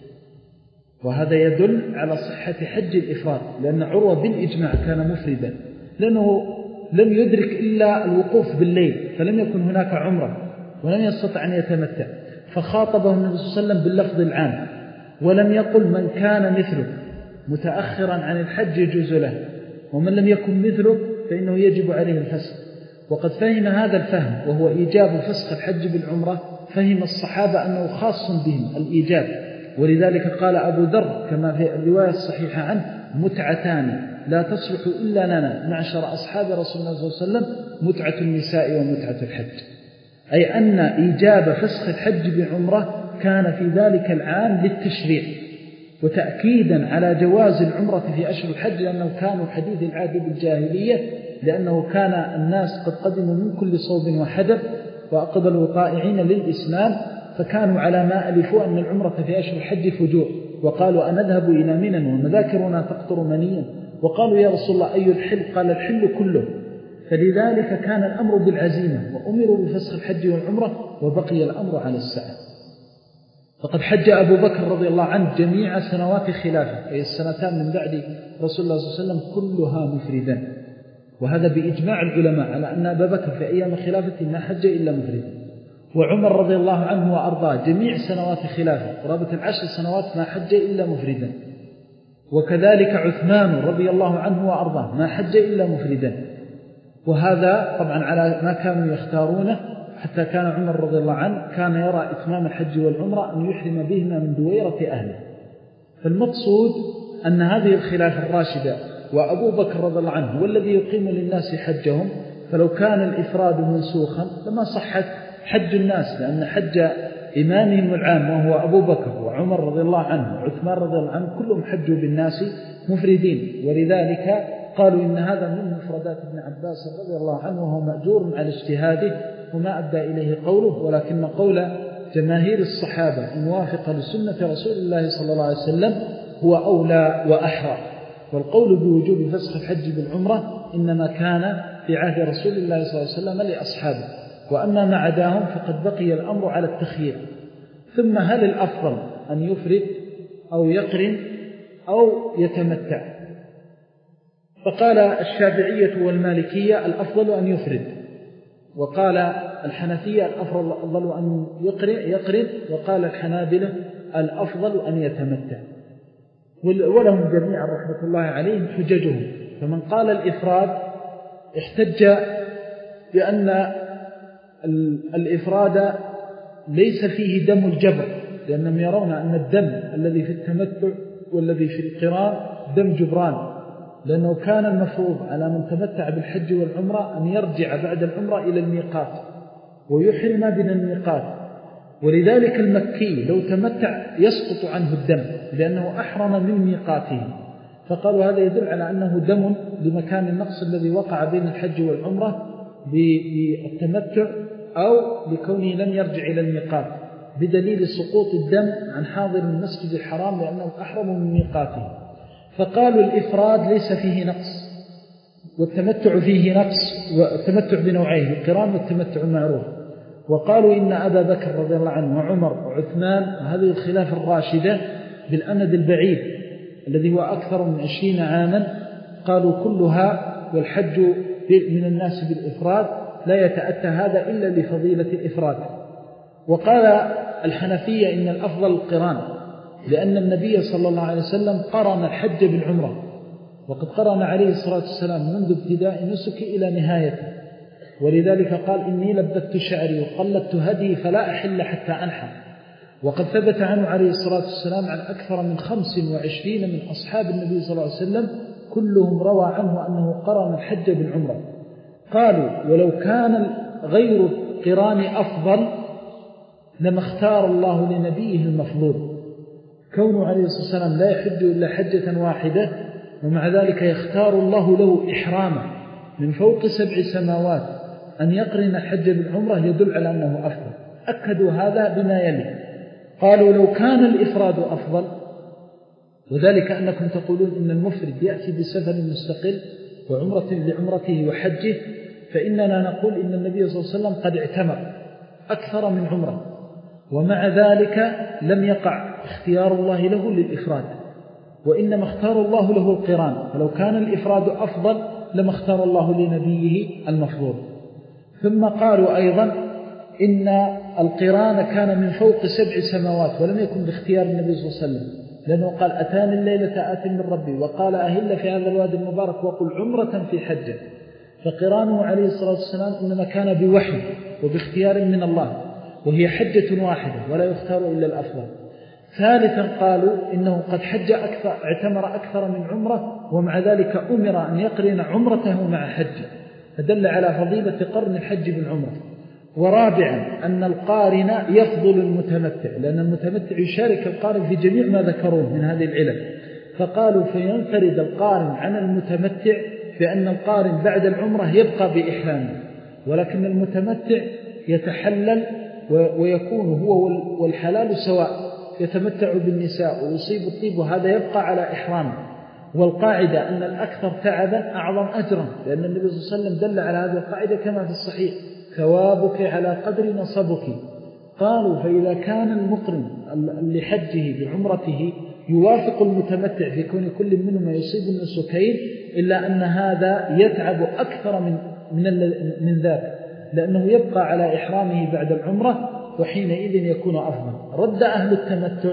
وهذا يدل على صحة حج الإفراد، لأن عروة بالإجماع كان مفردا، لأنه لم يدرك إلا الوقوف بالليل، فلم يكن هناك عمرة ولم يستطع أن يتمتع، فخاطبه النبي صلى الله عليه وسلم باللفظ العام، ولم يقل من كان مثله متأخرا عن الحج يجوز له، ومن لم يكن مثله فإنه يجب عليه الفسخ. وقد فهم هذا الفهم وهو إيجاب فسخ الحج بالعمرة، فهم الصحابة أنه خاص بهم الإيجاب، ولذلك قال أبو ذر كما في الرواية الصحيحة عنه متعتان لا تصلح إلا لنا معشر أصحاب رسول الله صلى الله عليه وسلم، متعة النساء ومتعة الحج، أي أن إيجاب فسخ الحج بعمرة كان في ذلك العام للتشريع وتأكيدا على جواز العمرة في أشهر الحج، لأنه كانوا حديث العهد بالجاهلية، لأنه كان الناس قد قدموا من كل صوب وحدب وأقبلوا طائعين للإسلام، فكانوا على ما ألفوا أن العمرة في أشهر الحج فجور، وقالوا أنذهب إلى منى ومذاكرنا تقطر منيا، وقالوا يا رسول الله أي الحل؟ قال الحل كله. فلذلك كان الأمر بالعزيمة وأمروا بفسخ الحج والعمرة، وبقي الأمر على السعة. فقد حج أبو بكر رضي الله عنه جميع سنوات خلافه، أي السنتان من بعد رسول الله صلى الله عليه وسلم كلها مفردا، وهذا بإجماع العلماء على أن أبا بكر في أيام خلافته ما حج إلا مفردا. وعمر رضي الله عنه وأرضاه جميع سنوات خلافه قرابة العشر سنوات ما حج إلا مفردا، وكذلك عثمان رضي الله عنه وأرضاه ما حج إلا مفردا. وهذا طبعا على ما كانوا يختارونه، حتى كان عمر رضي الله عنه كان يرى إتمام الحج والعمرة أن يحرم بهما من دويرة أهله. فالمقصود أن هذه الخلافة الراشدة وأبو بكر رضي الله عنه هو الذي يقيم للناس حجهم، فلو كان الإفراد منسوخا لما صحت حج الناس، لأن حج إمامهم العام وهو أبو بكر وعمر رضي الله عنه وعثمان رضي الله عنه كلهم حجوا بالناس مفردين، ولذلك قالوا إن هذا من مفردات ابن عباس رضي الله عنه، وهو مأجور على اجتهاده وما أبدى إليه قوله، ولكن قول جماهير الصحابة الموافقة لسنة رسول الله صلى الله عليه وسلم هو أولى وأحرى. والقول بوجوب فسخ الحج بالعمرة إنما كان في عهد رسول الله صلى الله عليه وسلم لأصحابه، وأما ما عداهم فقد بقي الأمر على التخيير. ثم هل الأفضل أن يفرد أو يقرن أو يتمتع؟ فقال الشافعية والمالكية الأفضل أن يفرد، وقال الحنفية الأفضل أن يقرن، وقال الحنابلة الأفضل أن يتمتع. ولهم جميعا رحمة الله عليهم حججهم. فمن قال الإفراد احتج بأن الإفراد ليس فيه دم الجبر، لأنهم يرون أن الدم الذي في التمتع والذي في القران دم جبران، لأنه كان المفروض على من تمتع بالحج والعمرة أن يرجع بعد العمرة إلى الميقات ويحرم من الميقات، ولذلك المكي لو تمتع يسقط عنه الدم لأنه أحرم من ميقاته، فقالوا هذا يدل على أنه دم لمكان النقص الذي وقع بين الحج والعمرة بالتمتع أو لكونه لم يرجع إلى الميقات، بدليل سقوط الدم عن حاضر المسجد الحرام لأنه أحرم من ميقاته. فقالوا الإفراد ليس فيه نقص والتمتع فيه نقص، والتمتع بنوعيه القران والتمتع المعروف. وقالوا إن أبا بكر رضي الله عنه وعمر وعثمان هذه الخلافة الراشدة بالأمد البعيد الذي هو أكثر من عشرين عاما، قالوا كلها والحج من الناس بالإفراد لا يتأتى هذا إلا لفضيلة الإفراد. وقال الحنفية إن الأفضل القران، لأن النبي صلى الله عليه وسلم قرن الحج بالعمرة، وقد قرن عليه الصلاة والسلام منذ ابتداء نسك إلى نهايته، ولذلك قال إني لبثت شعري وقلدت هدي فلا أحل حتى أنحر. وقد ثبت عنه عليه الصلاة والسلام عن أكثر من خمس وعشرين من أصحاب النبي صلى الله عليه وسلم كلهم روى عنه أنه قرن الحج بالعمرة. قالوا ولو كان غير القران أفضل لما اختار الله لنبيه المفضول، كونه عليه الصلاة والسلام لا يحج إلا حجة واحدة، ومع ذلك يختار الله له إحرامه من فوق سبع سماوات أن يقرن الحج بالعمرة يدل على أنه أفضل. أكدوا هذا بما يلي. قالوا لو كان الإفراد أفضل، وذلك أنكم تقولون إن المفرد يأتي بسفر مستقل وعمرة لعمرته وحجه، فإننا نقول إن النبي صلى الله عليه وسلم قد اعتمر أكثر من عمره، ومع ذلك لم يقع اختيار الله له للإفراد، وإنما اختار الله له القران. فلو كان الإفراد أفضل لما اختار الله لنبيه المفضول. ثم قالوا أيضا إن القران كان من فوق سبع سماوات ولم يكن باختيار النبي صلى الله عليه وسلم، لأنه قال أتاني الليلة آت من ربي، وقال أهل في هذا الوادي المبارك وقل عمرة في حجة. فقرانه عليه الصلاة والسلام إنما كان بوحي وباختيار من الله، وهي حجة واحدة ولا يختار إلا الأفضل. ثالثا قالوا إنه قد حج أكثر، اعتمر أكثر من عمره، ومع ذلك أمر أن يقرن عمرته مع حجه، فدل على فضيلة قرن الحج بالعمرة. ورابعا أن القارن يفضل المتمتع، لأن المتمتع يشارك القارن في جميع ما ذكروه من هذه العلل. فقالوا فينفرد القارن عن المتمتع بأن القارن بعد العمرة يبقى بإحرامه، ولكن المتمتع يتحلل ويكون هو والحلال سواء، يتمتع بالنساء ويصيب الطيب، وهذا يبقى على إحرامه. والقاعدة أن الأكثر تعبا أعظم أجرا، لأن النبي صلى الله عليه وسلم دل على هذه القاعدة كما في الصحيح: ثوابك على قدر نصبك. قالوا فإذا كان المقرن لحجه بعمرته يوافق المتمتع في كون كل منهما يصيب النسكين، إلا أن هذا يتعب أكثر من, من, من ذاك، لأنه يبقى على إحرامه بعد العمرة، وحينئذ يكون أفضل. رد أهل التمتع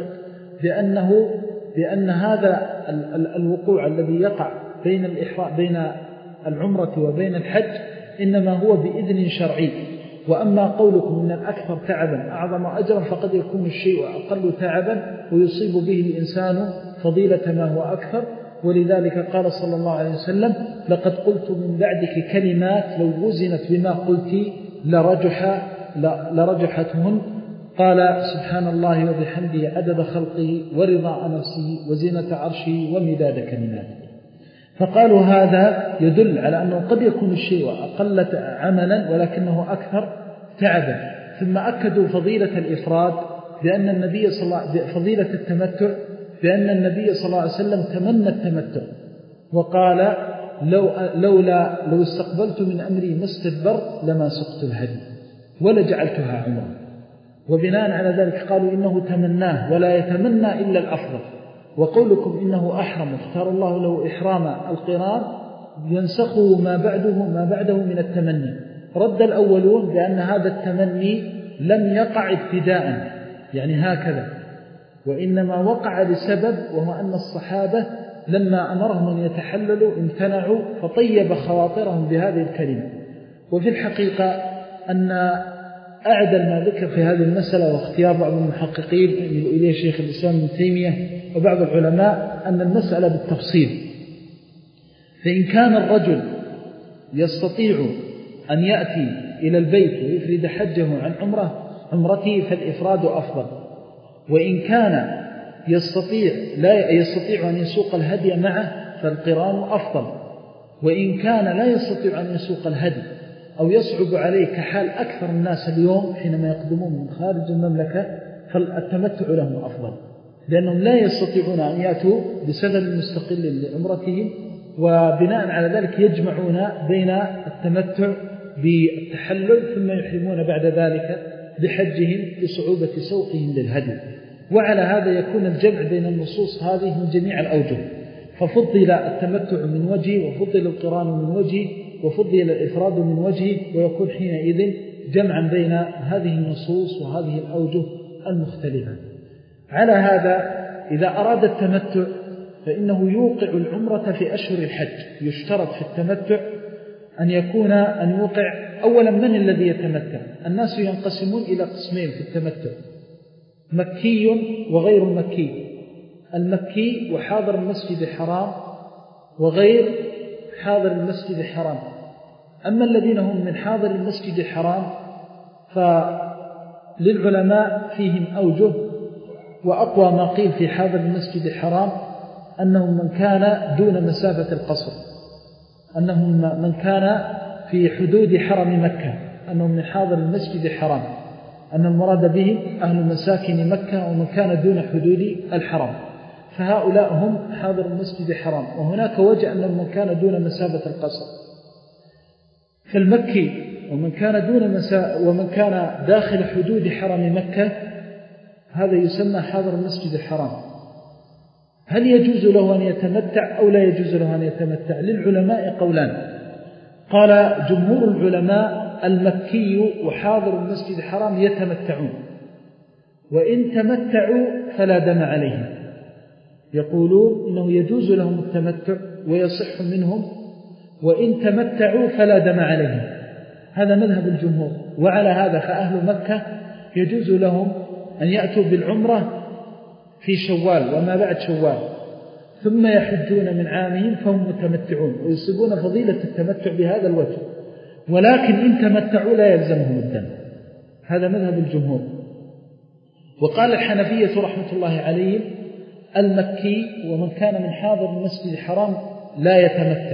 بأنه بأن هذا الوقوع الذي يقع بين الإحرام بين العمرة وبين الحج إنما هو بإذن شرعي. وأما قولكم من الأكثر تعبا أعظم أجرا فقد يكون الشيء أقل تعبا ويصيب به الإنسان فضيلة ما هو أكثر. ولذلك قال صلى الله عليه وسلم: لقد قلت من بعدك كلمات لو وزنت بما قلت لرجح لرجحتهن. قال: سبحان الله وبحمده عدد خلقه ورضاء نفسه وزينة عرشه ومداد كلماته. فقالوا هذا يدل على أنه قد يكون الشيء أقل عملا ولكنه أكثر تعبا. ثم أكدوا فضيلة الإفراد بأن النبي صلى الله فضيلة التمتع بأن النبي صلى الله عليه وسلم تمنى التمتع وقال: لو لولا لو استقبلت من أمري ما استدبر لما سقت الهدي ولجعلتها عمرا. وبناء على ذلك قالوا إنه تمناه ولا يتمنى إلا الأفضل. وقولكم إنه أحرم اختار الله له إحرام القران ينسخه ما بعده ما بعده من التمني. رد الأولون بأن هذا التمني لم يقع ابتداء يعني هكذا، وإنما وقع لسبب، وهو أن الصحابة لما أمرهم أن يتحللوا امتنعوا فطيب خواطرهم بهذه الكلمة. وفي الحقيقة أن أعدل ما ذكر في هذه المسألة واختيار بعض المحققين إليه شيخ الإسلام ابن تيمية وبعض العلماء أن المسألة بالتفصيل. فإن كان الرجل يستطيع أن يأتي إلى البيت ويفرد حجه عن عمره عمرته فالإفراد أفضل، وإن كان يستطيع لا يستطيع أن يسوق الهدي معه فالقران أفضل، وإن كان لا يستطيع أن يسوق الهدي أو يصعب عليه كحال أكثر الناس اليوم حينما يقدمون من خارج المملكة فالتمتع لهم أفضل، لأنهم لا يستطيعون أن يأتوا بسبب مستقل لعمرتهم، وبناء على ذلك يجمعون بين التمتع بالتحلل ثم يحرمون بعد ذلك بحجهم لصعوبة سوقهم للهدي. وعلى هذا يكون الجمع بين النصوص هذه من جميع الأوجه، ففضل التمتع من وجه وفضل القران من وجه وفضل الإفراد من وجه، ويكون حينئذ جمعا بين هذه النصوص وهذه الأوجه المختلفة. على هذا إذا أراد التمتع فإنه يوقع العمرة في أشهر الحج. يشترط في التمتع أن يكون أن يوقع أولا من الذي يتمتع. الناس ينقسمون إلى قسمين في التمتع: مكي وغير مكي. المكي وحاضر المسجد الحرام وغير حاضر المسجد الحرام. أما الذين هم من حاضر المسجد الحرام فللعلماء فيهم أوجه، وأقوى ما قيل في حاضر المسجد الحرام أنهم من كان دون مسافة القصر، أنهم من كان في حدود حرم مكة، أنهم من حاضر المسجد الحرام، أن المراد بهم أهل مساكن مكة ومن كان دون حدود الحرم، فهؤلاء هم حاضر المسجد الحرام. وهناك وجه أن من كان دون مسافة القصر، فالمكي ومن كان دون مسا ومن كان داخل حدود حرم مكة هذا يسمى حاضر المسجد الحرام. هل يجوز له أن يتمتع أو لا يجوز له أن يتمتع؟ للعلماء قولان. قال جمهور العلماء المكي وحاضر المسجد الحرام يتمتعون، وإن تمتعوا فلا دم عليهم. يقولون إنه يجوز لهم التمتع ويصح منهم، وإن تمتعوا فلا دم عليهم. هذا مذهب الجمهور. وعلى هذا فأهل مكة يجوز لهم أن يأتوا بالعمرة في شوال وما بعد شوال، ثم يحجون من عامهم فهم متمتعون ويصيبون فضيلة التمتع بهذا الوجه، ولكن إن تمتعوا لا يلزمهم الدم. هذا مذهب الجمهور. وقال الحنفية رحمة الله عليهم المكي ومن كان من حاضر المسجد الحرام لا يتمتع،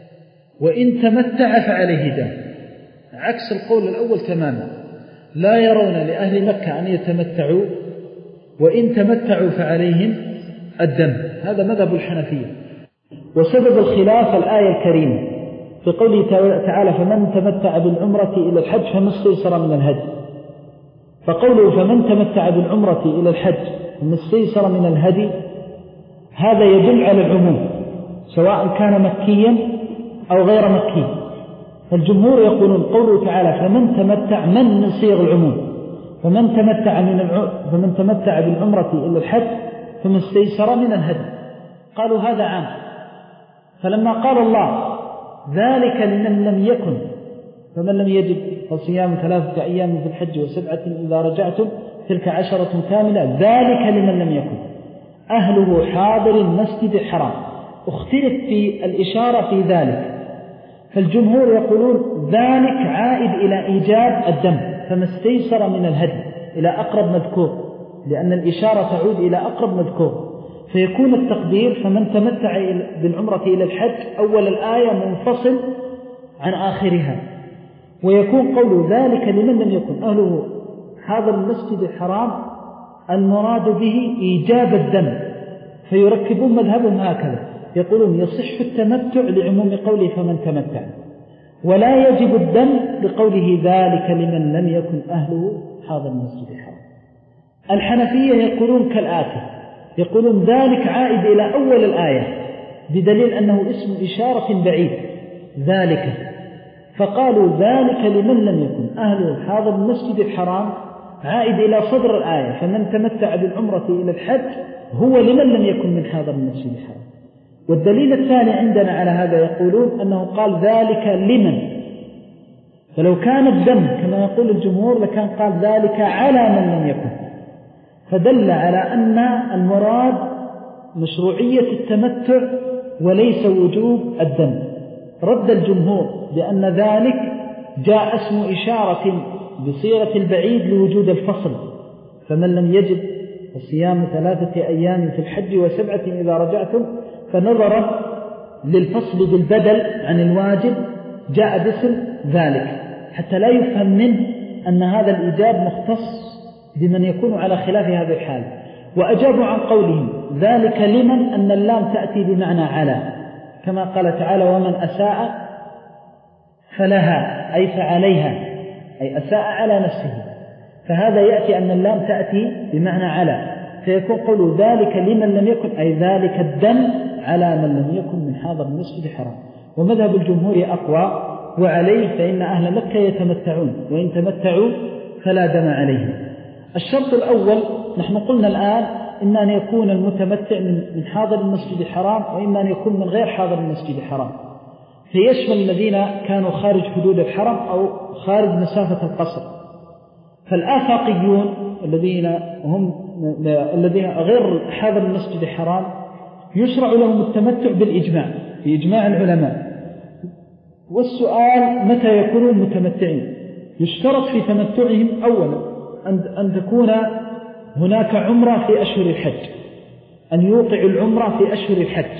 وإن تمتع فعليه دم، عكس القول الأول تماما. لا يرون لأهل مكة أن يتمتعوا، وإن تمتعوا فعليهم الدم. هذا مذهب الحنفية. وسبب الخلاف الآية الكريمة في قوله تعالى فمن تمتع بالعمرة إلى الحج فما استيسر من الهدي. فقوله فمن تمتع بالعمرة إلى الحج فما استيسر من الهدي هذا يدل على العموم سواء كان مكيا أو غير مكي. فالجمهور يقولون قوله تعالى فمن تمتع من نصيغ العموم، فمن تمتع, من الع... فمن تمتع بالعمرة إلى الحج فما استيسر من الهدي. قالوا هذا عام. فلما قال الله ذلك لمن لم يكن فمن لم يجد فصيام ثلاثة أيام في الحج وسبعة إذا رجعتم تلك عشرة كاملة، ذلك لمن لم يكن أهله حاضر المسجد الحرام. اختلف في الإشارة في ذلك، فالجمهور يقولون ذلك عائد إلى إيجاب الدم فما استيسر من الهدي إلى أقرب مذكور، لأن الإشارة تعود إلى أقرب مذكور، فيكون التقدير فمن تمتع بالعمرة إلى الحج أول الآية منفصل عن آخرها، ويكون قول ذلك لمن لم يكن أهله حاضر المسجد الحرام المراد به إيجاب الدم. فيركبون مذهبهم هكذا، يقولون يصح التمتع لعموم قوله فمن تمتع، ولا يجب الدم لقوله ذلك لمن لم يكن أهله حاضر المسجد الحرام. الحنفية يقولون كالآتي، يقولون ذلك عائد إلى أول الآية بدليل أنه اسم إشارة بعيد ذلك، فقالوا ذلك لمن لم يكن أهله حاضر المسجد الحرام عائد إلى صدر الآية فمن تمتع بالعمرة إلى الحج هو لمن لم يكن من حاضر المسجد الحرام. والدليل الثاني عندنا على هذا يقولون أنه قال ذلك لمن، فلو كان الدم كما يقول الجمهور لكان قال ذلك على من لم يكن، فدل على أن المراد مشروعية التمتع وليس وجوب الدم. رد الجمهور بأن ذلك جاء اسم إشارة بصيغة البعيد لوجود الفصل، فمن لم يجد الصيام ثلاثة أيام في الحج وسبعة إذا رجعتم، فنظر للفصل بالبدل عن الواجب جاء باسم ذلك، حتى لا يفهم منه أن هذا الإيجاب مختص بمن يكون على خلاف هذه الحال. وأجابوا عن قولهم ذلك لمن أن اللام تأتي بمعنى على، كما قال تعالى ومن أساء فلها أي فعليها، أي أساء على نفسه، فهذا يأتي أن اللام تأتي بمعنى على، فيكون قول ذلك لمن لم يكن أي ذلك الدم على من لم يكن من حاضر المسجد الحرام. ومذهب الجمهور أقوى، وعليه فإن أهل مكة يتمتعون، وإن تمتعوا فلا دم عليهم. الشرط الأول نحن قلنا الآن إما أن يكون المتمتع من حاضر المسجد الحرام، وإما أن يكون من غير حاضر المسجد الحرام، فيشمل الذين كانوا خارج حدود الحرم أو خارج مسافة القصر. فالآفاقيون الذين هم الذين غير حاضر المسجد الحرام يشرع لهم التمتع بالإجماع، بإجماع العلماء. والسؤال متى يكونون متمتعين؟ يشترط في تمتعهم أولا أن تكون هناك عمرة في أشهر الحج، أن يوقعوا العمرة في أشهر الحج.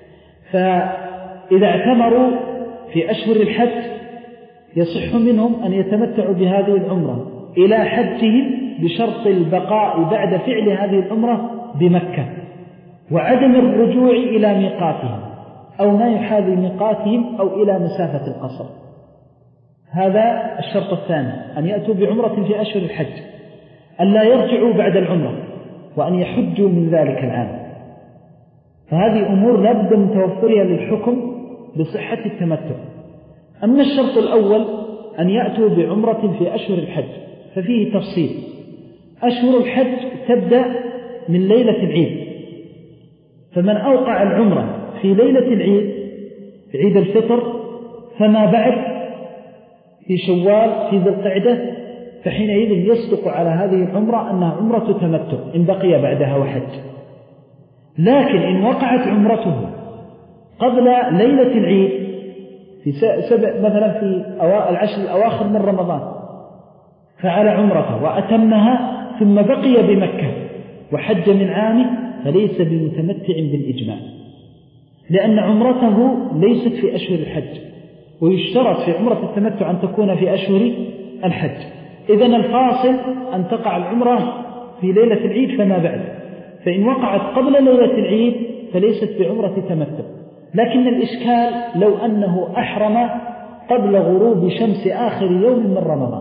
فإذا اعتمروا في أشهر الحج يصح منهم أن يتمتعوا بهذه العمرة إلى حجهم بشرط البقاء بعد فعل هذه العمرة بمكة وعدم الرجوع إلى ميقاتهم أو ما يحاذي ميقاتهم أو إلى مسافة القصر. هذا الشرط الثاني، أن يأتوا بعمرة في أشهر الحج، أن لا يرجعوا بعد العمرة، وأن يحجوا من ذلك العام. فهذه أمور لابد من توفرها للحكم بصحة التمتع. أما الشرط الأول أن يأتوا بعمرة في أشهر الحج ففيه تفصيل. أشهر الحج تبدأ من ليلة العيد، فمن أوقع العمرة في ليلة العيد في عيد الفطر فما بعد في شوال في ذي القعدة فحينئذ يصدق على هذه العمرة أنها عمرة تمتع إن بقي بعدها وحج. لكن إن وقعت عمرته قبل ليلة العيد في سبع مثلا في العشر الأواخر من رمضان فعلى عمرته وأتمها ثم بقي بمكة وحج من عامه فليس بمتمتع بالإجماع، لأن عمرته ليست في أشهر الحج، ويشترط في عمرة التمتع أن تكون في أشهر الحج. إذن الفاصل أن تقع العمرة في ليلة العيد فما بعد، فإن وقعت قبل ليلة العيد فليست بعمرة تمتع. لكن الإشكال لو أنه أحرم قبل غروب شمس آخر يوم من رمضان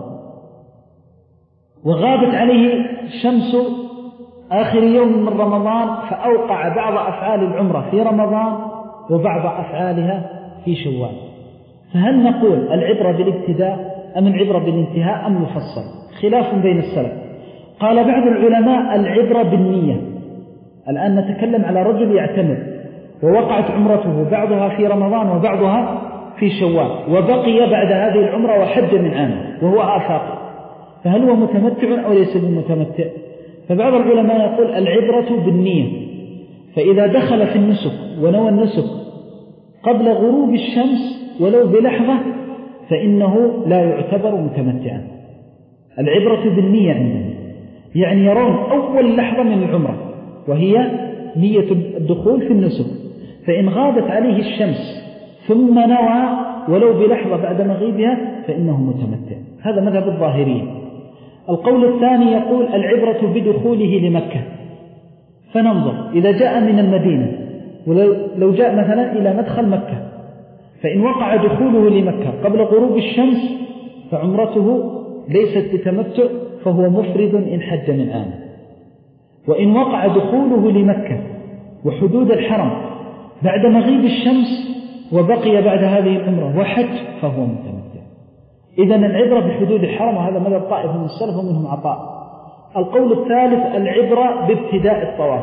وغابت عليه شمس آخر يوم من رمضان فأوقع بعض أفعال العمرة في رمضان وبعض أفعالها في شوال، فهل نقول العبرة بالابتداء أم العبرة بالانتهاء أم نفصل؟ خلاف بين السلف. قال بعض العلماء العبرة بالنية. الآن نتكلم على رجل يعتمر ووقعت عمرته بعضها في رمضان وبعضها في شوال وبقي بعد هذه العمرة وحج من عامه وهو آفاق، فهل هو متمتع أو ليس بمتمتع؟ فبعض العلماء يقول العبرة بالنية، فإذا دخل في النسك ونوى النسك قبل غروب الشمس ولو بلحظة فإنه لا يعتبر متمتعا. العبرة بالنية عندنا، يعني يرون أول لحظة من العمرة وهي نية الدخول في النسك، فإن غابت عليه الشمس ثم نوى ولو بلحظة بعد مغيبها فإنه متمتع. هذا مذهب الظاهرية. القول الثاني يقول العبرة بدخوله لمكة، فننظر إذا جاء من المدينة ولو جاء مثلا إلى مدخل مكة فإن وقع دخوله لمكة قبل غروب الشمس فعمرته ليست بتمتع فهو مفرد إن حج من عام. وإن وقع دخوله لمكة وحدود الحرم بعد مغيب الشمس وبقي بعد هذه العمرة وحج فهو متمتع. إذن العبرة بحدود الحرم، وهذا مذهب طائفة من السلف ومنهم عطاء. القول الثالث العبرة بابتداء الطواف،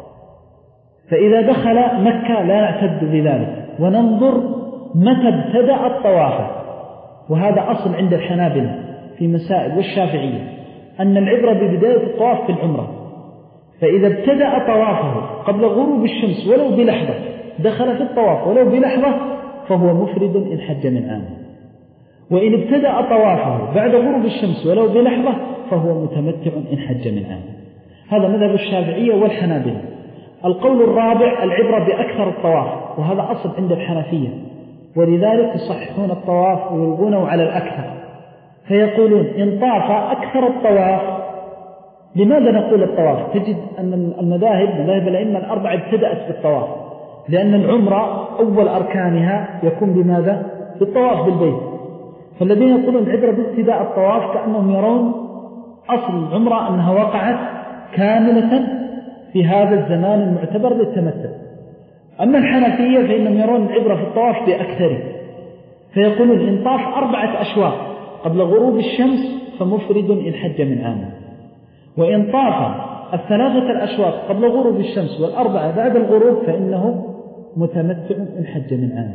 فإذا دخل مكة لا نعتد بذلك وننظر متى ابتدأ الطواف، وهذا أصل عند الحنابلة في مسائل والشافعية أن العبرة ببداية الطواف في العمرة، فإذا ابتدأ طوافه قبل غروب الشمس ولو بلحظة دخل في الطواف ولو بلحظة فهو مفرد إن حج من عام، وإن ابتدأ طوافه بعد غروب الشمس ولو بلحظة فهو متمتع إن حج من عام. هذا مذهب الشافعية والحنابلة. القول الرابع العبرة بأكثر الطواف، وهذا أصل عند الحنفية، ولذلك يصححون الطواف ويلغونه على الأكثر، فيقولون إن طاف أكثر الطواف. لماذا نقول الطواف؟ تجد أن المذاهب مذاهب الأئمة الأربعة ابتدأت بالطواف، لأن العمرة أول أركانها يكون بماذا؟ بالطواف بالبيت. فالذين يقولون العبرة بابتداء الطواف كأنهم يرون أصل العمرة أنها وقعت كاملة في هذا الزمان المعتبر للتمتع. أما الحنفية فإنهم يرون العبرة في الطواف بأكثره، فيقولون إن طاف أربعة أشواط قبل غروب الشمس فمفرد إن حج من عام، وإن طاف الثلاثة الأشواط قبل غروب الشمس والأربعة بعد الغروب فإنه متمتع إن حج من عام.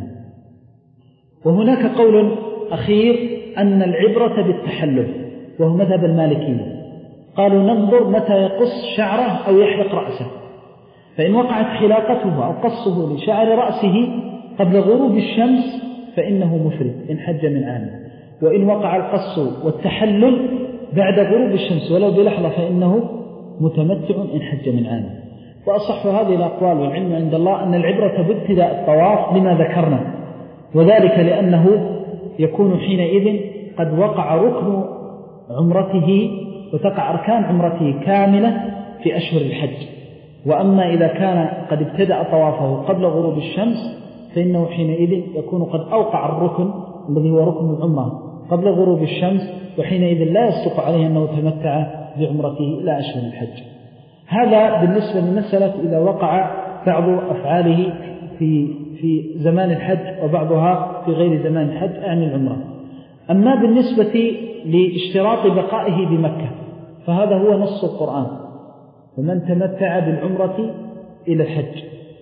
وهناك قول أخير أن العبرة بالتحلل، وهو مذهب المالكية. قالوا ننظر متى يقص شعره أو يحلق رأسه، فإن وقعت حلاقته أو قصه لشعر رأسه قبل غروب الشمس فإنه مفرد إن حج من عامه، وإن وقع القص والتحلل بعد غروب الشمس ولو بلحظة فإنه متمتع إن حج من عامه. وأصح هذه الأقوال والعلم عند الله أن العبرة بابتداء الطواف لما ذكرنا، وذلك لأنه يكون حينئذ قد وقع ركن عمرته وتقع أركان عمرته كاملة في أشهر الحج. وأما إذا كان قد ابتدأ طوافه قبل غروب الشمس فإنه حينئذ يكون قد أوقع الركن الذي هو ركن العمرة قبل غروب الشمس، وحينئذ لا يصدق عليه أنه تمتع بعمرته إلى أشهر الحج. هذا بالنسبة لمسألة إذا وقع بعض أفعاله في في زمان الحج وبعضها في غير زمان الحج عن العمرة. أما بالنسبة لاشتراط بقائه بمكة فهذا هو نص القرآن: ومن تمتع بالعمرة إلى الحج،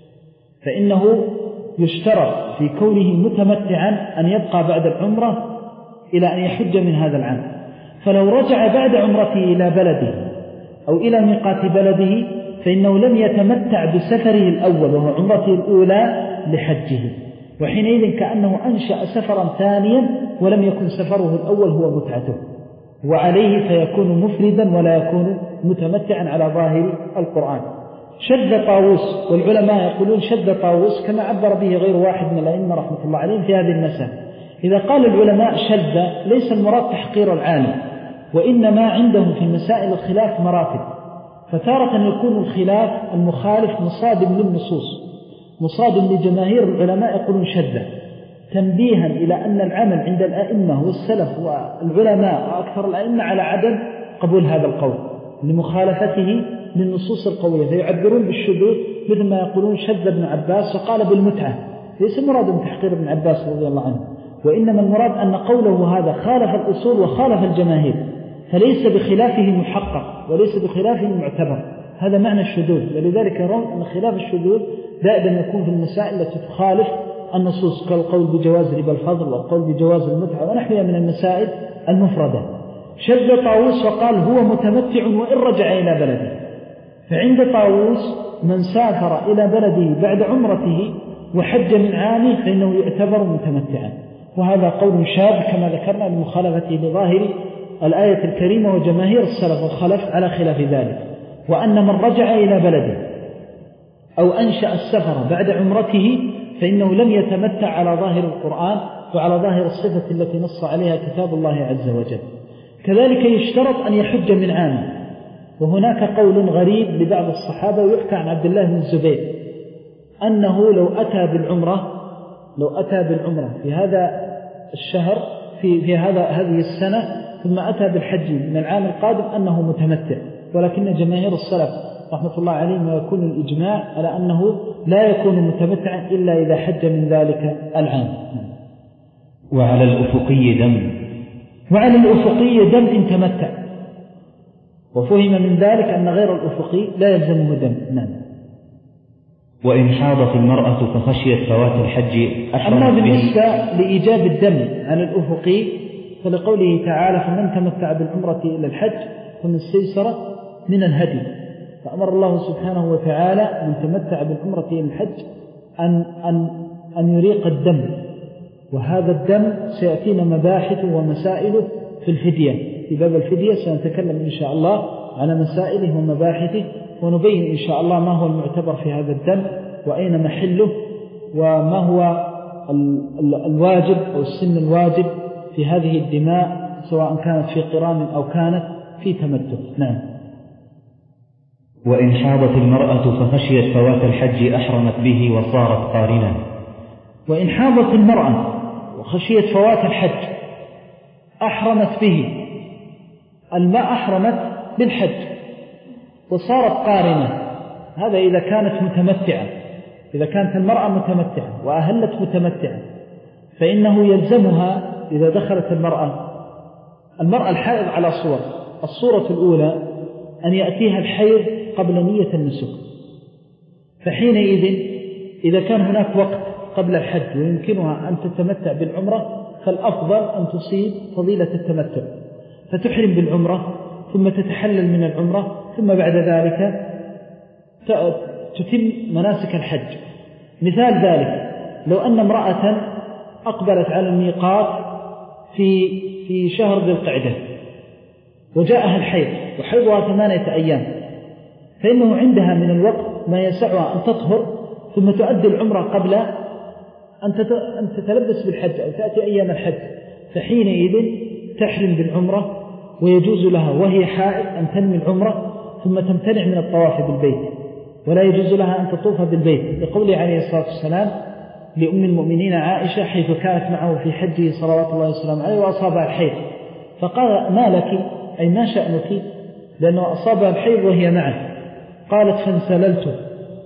فإنه يشترط في كونه متمتعا أن يبقى بعد العمرة إلى أن يحج من هذا العام. فلو رجع بعد عمرته إلى بلده أو إلى ميقات بلده فإنه لم يتمتع بسفره الأول وهو عمرته الأولى لحجه، وحينئذ كأنه أنشأ سفرا ثانيا ولم يكن سفره الأول هو متعته، وعليه فيكون مفردا ولا يكون متمتعا على ظاهر القرآن. شد طاووس، والعلماء يقولون شد طاووس كما عبر به غير واحد من الأئمة رحمة الله عليهم في هذه المسألة. إذا قال العلماء شد ليس المراد تحقير العالم، وإنما عندهم في مسائل الخلاف مراتب، فتارة يكون الخلاف المخالف مصادم للنصوص مصادم لجماهير العلماء يقولون شد، تنبيها إلى أن العمل عند الأئمة والسلف والعلماء وأكثر الأئمة على عدم قبول هذا القول لمخالفته للنصوص القوية، فيعبرون بالشذوذ مثل ما يقولون شذ ابن عباس وقال بالمتعة. ليس مراد من تحقير ابن عباس رضي الله عنه، وإنما المراد أن قوله هذا خالف الأصول وخالف الجماهير، فليس بخلافه محقق وليس بخلافه معتبر. هذا معنى الشذوذ، ولذلك يرون أن خلاف الشذوذ دائما يكون في المسائل التي تخالف النصوص كالقول بجواز ربا الفضل والقول بجواز المتعة ونحوها من المسائل المفردة. شد طاووس وقال هو متمتع وإن رجع إلى بلده، فعند طاووس من سافر إلى بلده بعد عمرته وحج من عامه فإنه يعتبر متمتعا، وهذا قول شاذ كما ذكرنا لمخالفته لظاهر الآية الكريمة وجماهير السلف والخلف على خلاف ذلك. وأن من رجع إلى بلده أو أنشأ السفر بعد عمرته فإنه لم يتمتع على ظاهر القرآن وعلى ظاهر الصفة التي نص عليها كتاب الله عز وجل. كذلك يشترط أن يحج من عامه، وهناك قول غريب لبعض الصحابة ويحكى عن عبد الله بن الزبير أنه لو أتى بالعمرة لو أتى بالعمرة في هذا الشهر في, في هذا هذه السنة ثم أتى بالحج من العام القادم أنه متمتع، ولكن جماهير السلف رحمة الله عليهم ويكون الإجماع على أنه لا يكون متمتعا إلا إذا حج من ذلك العام. وعلى الأفقي دم وعلى الأفقي دم إن تمتع، وفهم من ذلك أن غير الأفقي لا يلزمه دم. نعم. وإن حاضت المرأة فخشيت فوات الحج أما بالنسبة لإيجاب الدم عن الأفقي فلقوله تعالى فمن تمتع بالعمرة إلى الحج فمن استيسر من الهدي، فأمر الله سبحانه وتعالى من تمتع بالعمرة إلى الحج أن, أن, أن يريق الدم، وهذا الدم سيأتينا مباحث ومسائله في الفدية. في باب الفدية سنتكلم إن شاء الله على مسائله ومباحثه، ونبين إن شاء الله ما هو المعتبر في هذا الدم وأين محله وما هو الواجب أو السن الواجب في هذه الدماء سواء كانت في قران أو كانت في تمتع. نعم. وإن حاضت المرأة فخشيت فوات الحج أحرمت به وصارت قارنة. وإن حاضت المرأة وخشيت فوات الحج أحرمت به، الماء أحرمت بالحج وصارت قارنة. هذا إذا كانت متمتعة، إذا كانت المرأة متمتعة وأهلت متمتعة فإنه يلزمها إذا دخلت المرأة المرأة الحائض على صور. الصورة الأولى أن يأتيها الحيض قبل نية النسك، فحينئذ إذا كان هناك وقت قبل الحج ويمكنها أن تتمتع بالعمرة فالأفضل أن تصيب فضيلة التمتع، فتحرم بالعمرة ثم تتحلل من العمرة ثم بعد ذلك تتم مناسك الحج. مثال ذلك لو أن امرأة أقبلت على الميقات في في شهر ذي القعدة وجاءها الحيض وحيضها ثمانية أيام، فإنه عندها من الوقت ما يسعها أن تطهر ثم تؤدي العمرة قبل أن تتلبس بالحج أو تأتي أيام الحج، فحينئذ تحرم بالعمرة ويجوز لها وهي حائض أن تنوي العمرة ثم تمتنع من الطواف بالبيت، ولا يجوز لها أن تطوف بالبيت، لقوله عليه الصلاة والسلام لأم المؤمنين عائشة حيث كانت معه في حجه صلوات الله وسلامه عليه وأصابها الحيض، فقال ما لك أي ما شأنك، لأنه أصابها الحيض وهي معه، قالت فانسللت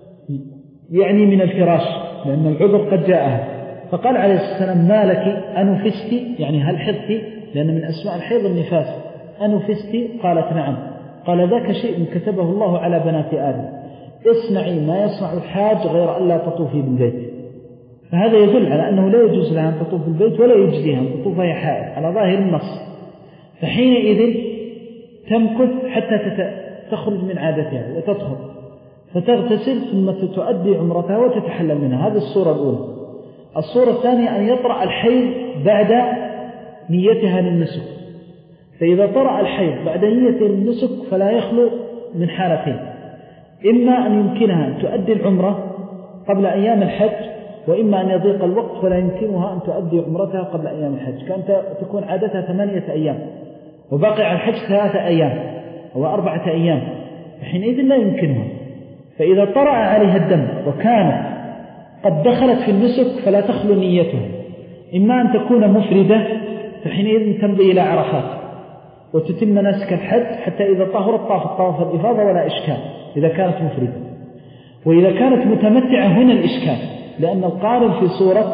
يعني من الفراش لأن العذر قد جاءها، فقال عليه الصلاة والسلام ما لك أنفستي يعني هل حضتي، لأن من أسماء الحيض النفاس، أنفستي قالت نعم، قال ذاك شيء كتبه الله على بنات آدم، اصنعي ما يصنع الحاج غير أن لا تطوفي بالبيت، فهذا يدل على أنه لا يجوز لها أن تطوف بالبيت ولا يجزيها أن تطوف هي حائض على ظاهر النص، فحينئذ تمكث حتى تخرج من عادتها وتطهر فتغتسل ثم تؤدي عمرتها وتتحلل منها. هذه الصورة الأولى. الصورة الثانية أن يطرأ الحيض بعد نيتها للنسك، فإذا طرأ الحيض بعد نيتها للنسك فلا يخلو من حالتين، إما أن يمكنها أن تؤدي العمرة قبل أيام الحج، وإما أن يضيق الوقت فلا يمكنها أن تؤدي عمرتها قبل أيام الحج، كانت تكون عادتها ثمانية أيام وباقي على الحج ثلاثة أيام أو أربعة أيام، فحينئذ لا يمكنها. فإذا طرأ عليها الدم وكانت قد دخلت في النسك فلا تخلو نيتها، إما أن تكون مفردة فحينئذ تمضي إلى عرفات وتتم نسك الحج حتى إذا طهرت طافت طواف الإفاضة ولا إشكال إذا كانت مفردة، وإذا كانت متمتعة هنا الإشكال، لأن القارن في صورة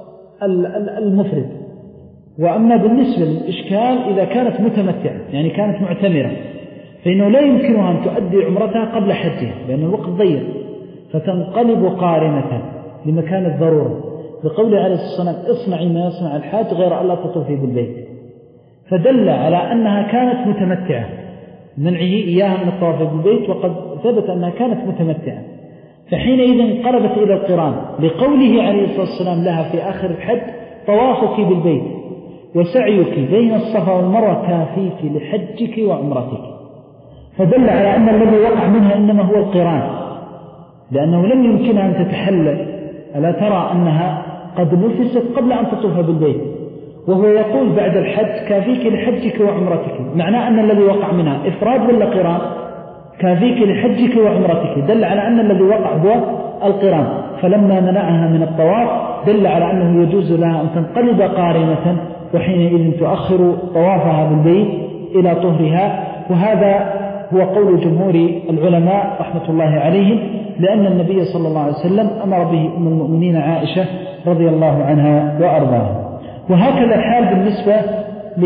المفرد، وأما بالنسبة للإشكال إذا كانت متمتعة يعني كانت معتمرة فإنه لا يمكنها أن تؤدي عمرتها قبل حجها لأن الوقت ضيق، فتنقلب قارنة لمكان الضرورة، بقول عليه الصلاة والسلام اصنعي ما يصنع الحاج غير ألا تطوفي بالبيت، فدل على أنها كانت متمتعة منعه إياها من الطواف بالبيت، وقد ثبت أنها كانت متمتعة، فحينئذ انقلبت إلى القران لقوله عليه الصلاة والسلام لها في آخر الحج طوافك بالبيت وسعيك بين الصفا والمروة كافيك لحجك وعمرتك، فدل على أن الذي وقع منها إنما هو القران، لأنه لم يمكنها أن تتحلل، ألا ترى أنها قد نفست قبل أن تطوف بالبيت، وهو يقول بعد الحج كافيك لحجك وعمرتك، معناه أن الذي وقع منها إفراد ولا قران؟ كافيك لحجك وعمرتك، دل على أن الذي وقع هو القران، فلما منعها من الطواف دل على أنه يجوز لها أن تنقلب قارنة وحينئذ تؤخر طوافها بالبيت إلى طهرها، وهذا هو قول جمهور العلماء رحمة الله عليهم، لأن النبي صلى الله عليه وسلم أمر به أم المؤمنين عائشة رضي الله عنها وأرضاها. وهكذا الحال بالنسبة ل...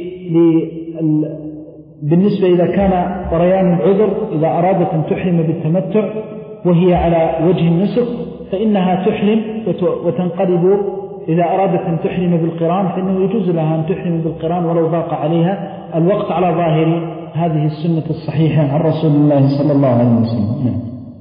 ل... بالنسبة إذا كان طريان العذر، إذا أرادت أن تحرم بالتمتع وهي على وجه النسك فإنها تحرم وتنقلب، إذا أرادت أن تحرم بالقران فإنه يجوز لها أن تحرم بالقران ولو ضاق عليها الوقت على ظاهر هذه السنة الصحيحة عن رسول الله صلى الله عليه وسلم.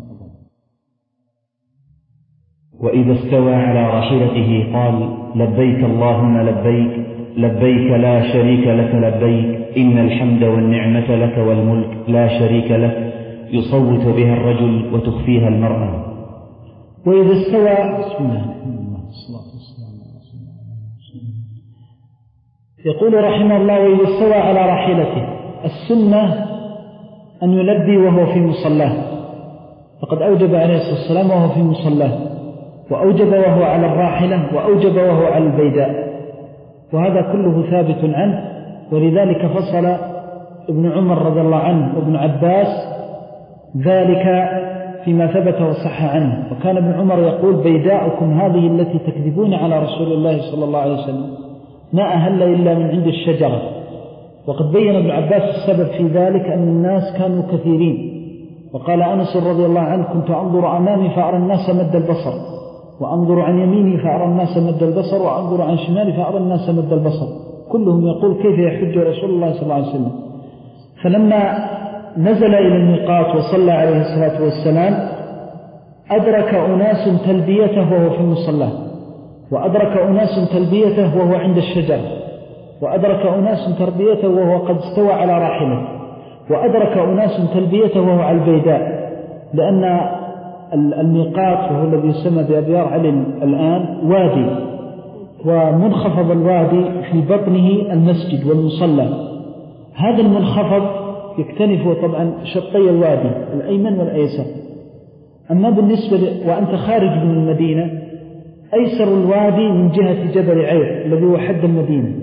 وإذا استوى على راحلته قال لبيك اللهم لبيك لبيك لا شريك لك لبيك إن الحمد والنعمة لك والملك لا شريك لك، يصوت بها الرجل وتخفيها المرأة. وإذا استوى بسم الله الصلاة والسلام على رسول الله. يقول رحمه الله وإذا استوى على راحلته، السنة أن يلبي وهو في مصلاه، فقد أوجب عليه الصلاة والسلام وهو في مصلاه، وأوجب وهو على الراحلة، وأوجب وهو على البيداء، وهذا كله ثابت عنه. ولذلك فصل ابن عمر رضي الله عنه وابن عباس ذلك فيما ثبت وصح عنه، وكان ابن عمر يقول بيداؤكم هذه التي تكذبون على رسول الله صلى الله عليه وسلم ما أهل إلا من عند الشجرة. وقد بين ابن عباس السبب في ذلك أن الناس كانوا كثيرين، وقال أنس رضي الله عنه كنت أنظر أمامي فأرى الناس مد البصر، وأنظر عن يميني فأرى الناس مد البصر، وأنظر عن شمالي فأرى الناس مد البصر، كلهم يقول كيف يحج رسول الله صلى الله عليه وسلم. فلما نزل إلى الميقات وصلى عليه الصلاة والسلام أدرك أناس تلبيته وهو في المصلى، وأدرك أناس تلبيته وهو عند الشجر، وأدرك أناس تربيته وهو قد استوى على راحلته، وأدرك أناس تلبيته وهو على البيداء، لأن الميقات وهو الذي يسمى بأبيار علي الآن وادي، ومنخفض الوادي في بطنه المسجد والمصلى. هذا المنخفض يكتنف طبعا شطي الوادي الأيمن والأيسر. أما بالنسبة ل... وأنت خارج من المدينة، أيسر الوادي من جهة جبل عير الذي هو حد المدينة،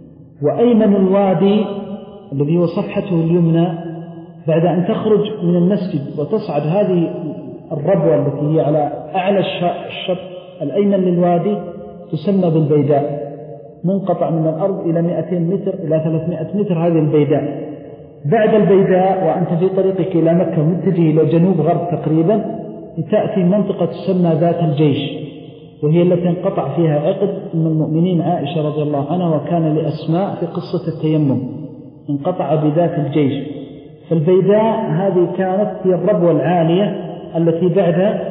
وأيمن الوادي الذي هو صفحته اليمنى بعد أن تخرج من المسجد وتصعد هذه الربوة التي هي على أعلى الشط الأيمن للوادي تسمى بالبيداء، منقطع من الأرض إلى مئتين متر إلى ثلاثمائة متر هذه البيداء. بعد البيداء وأنت في طريقك إلى مكة متجه إلى جنوب غرب تقريبا تأتي منطقة تسمى ذات الجيش، وهي التي انقطع فيها عقد من المؤمنين عائشة رضي الله عنها، وكان لأسماء في قصة التيمم انقطع بذات الجيش. فالبيداء هذه كانت هي الربوة العالية التي بعد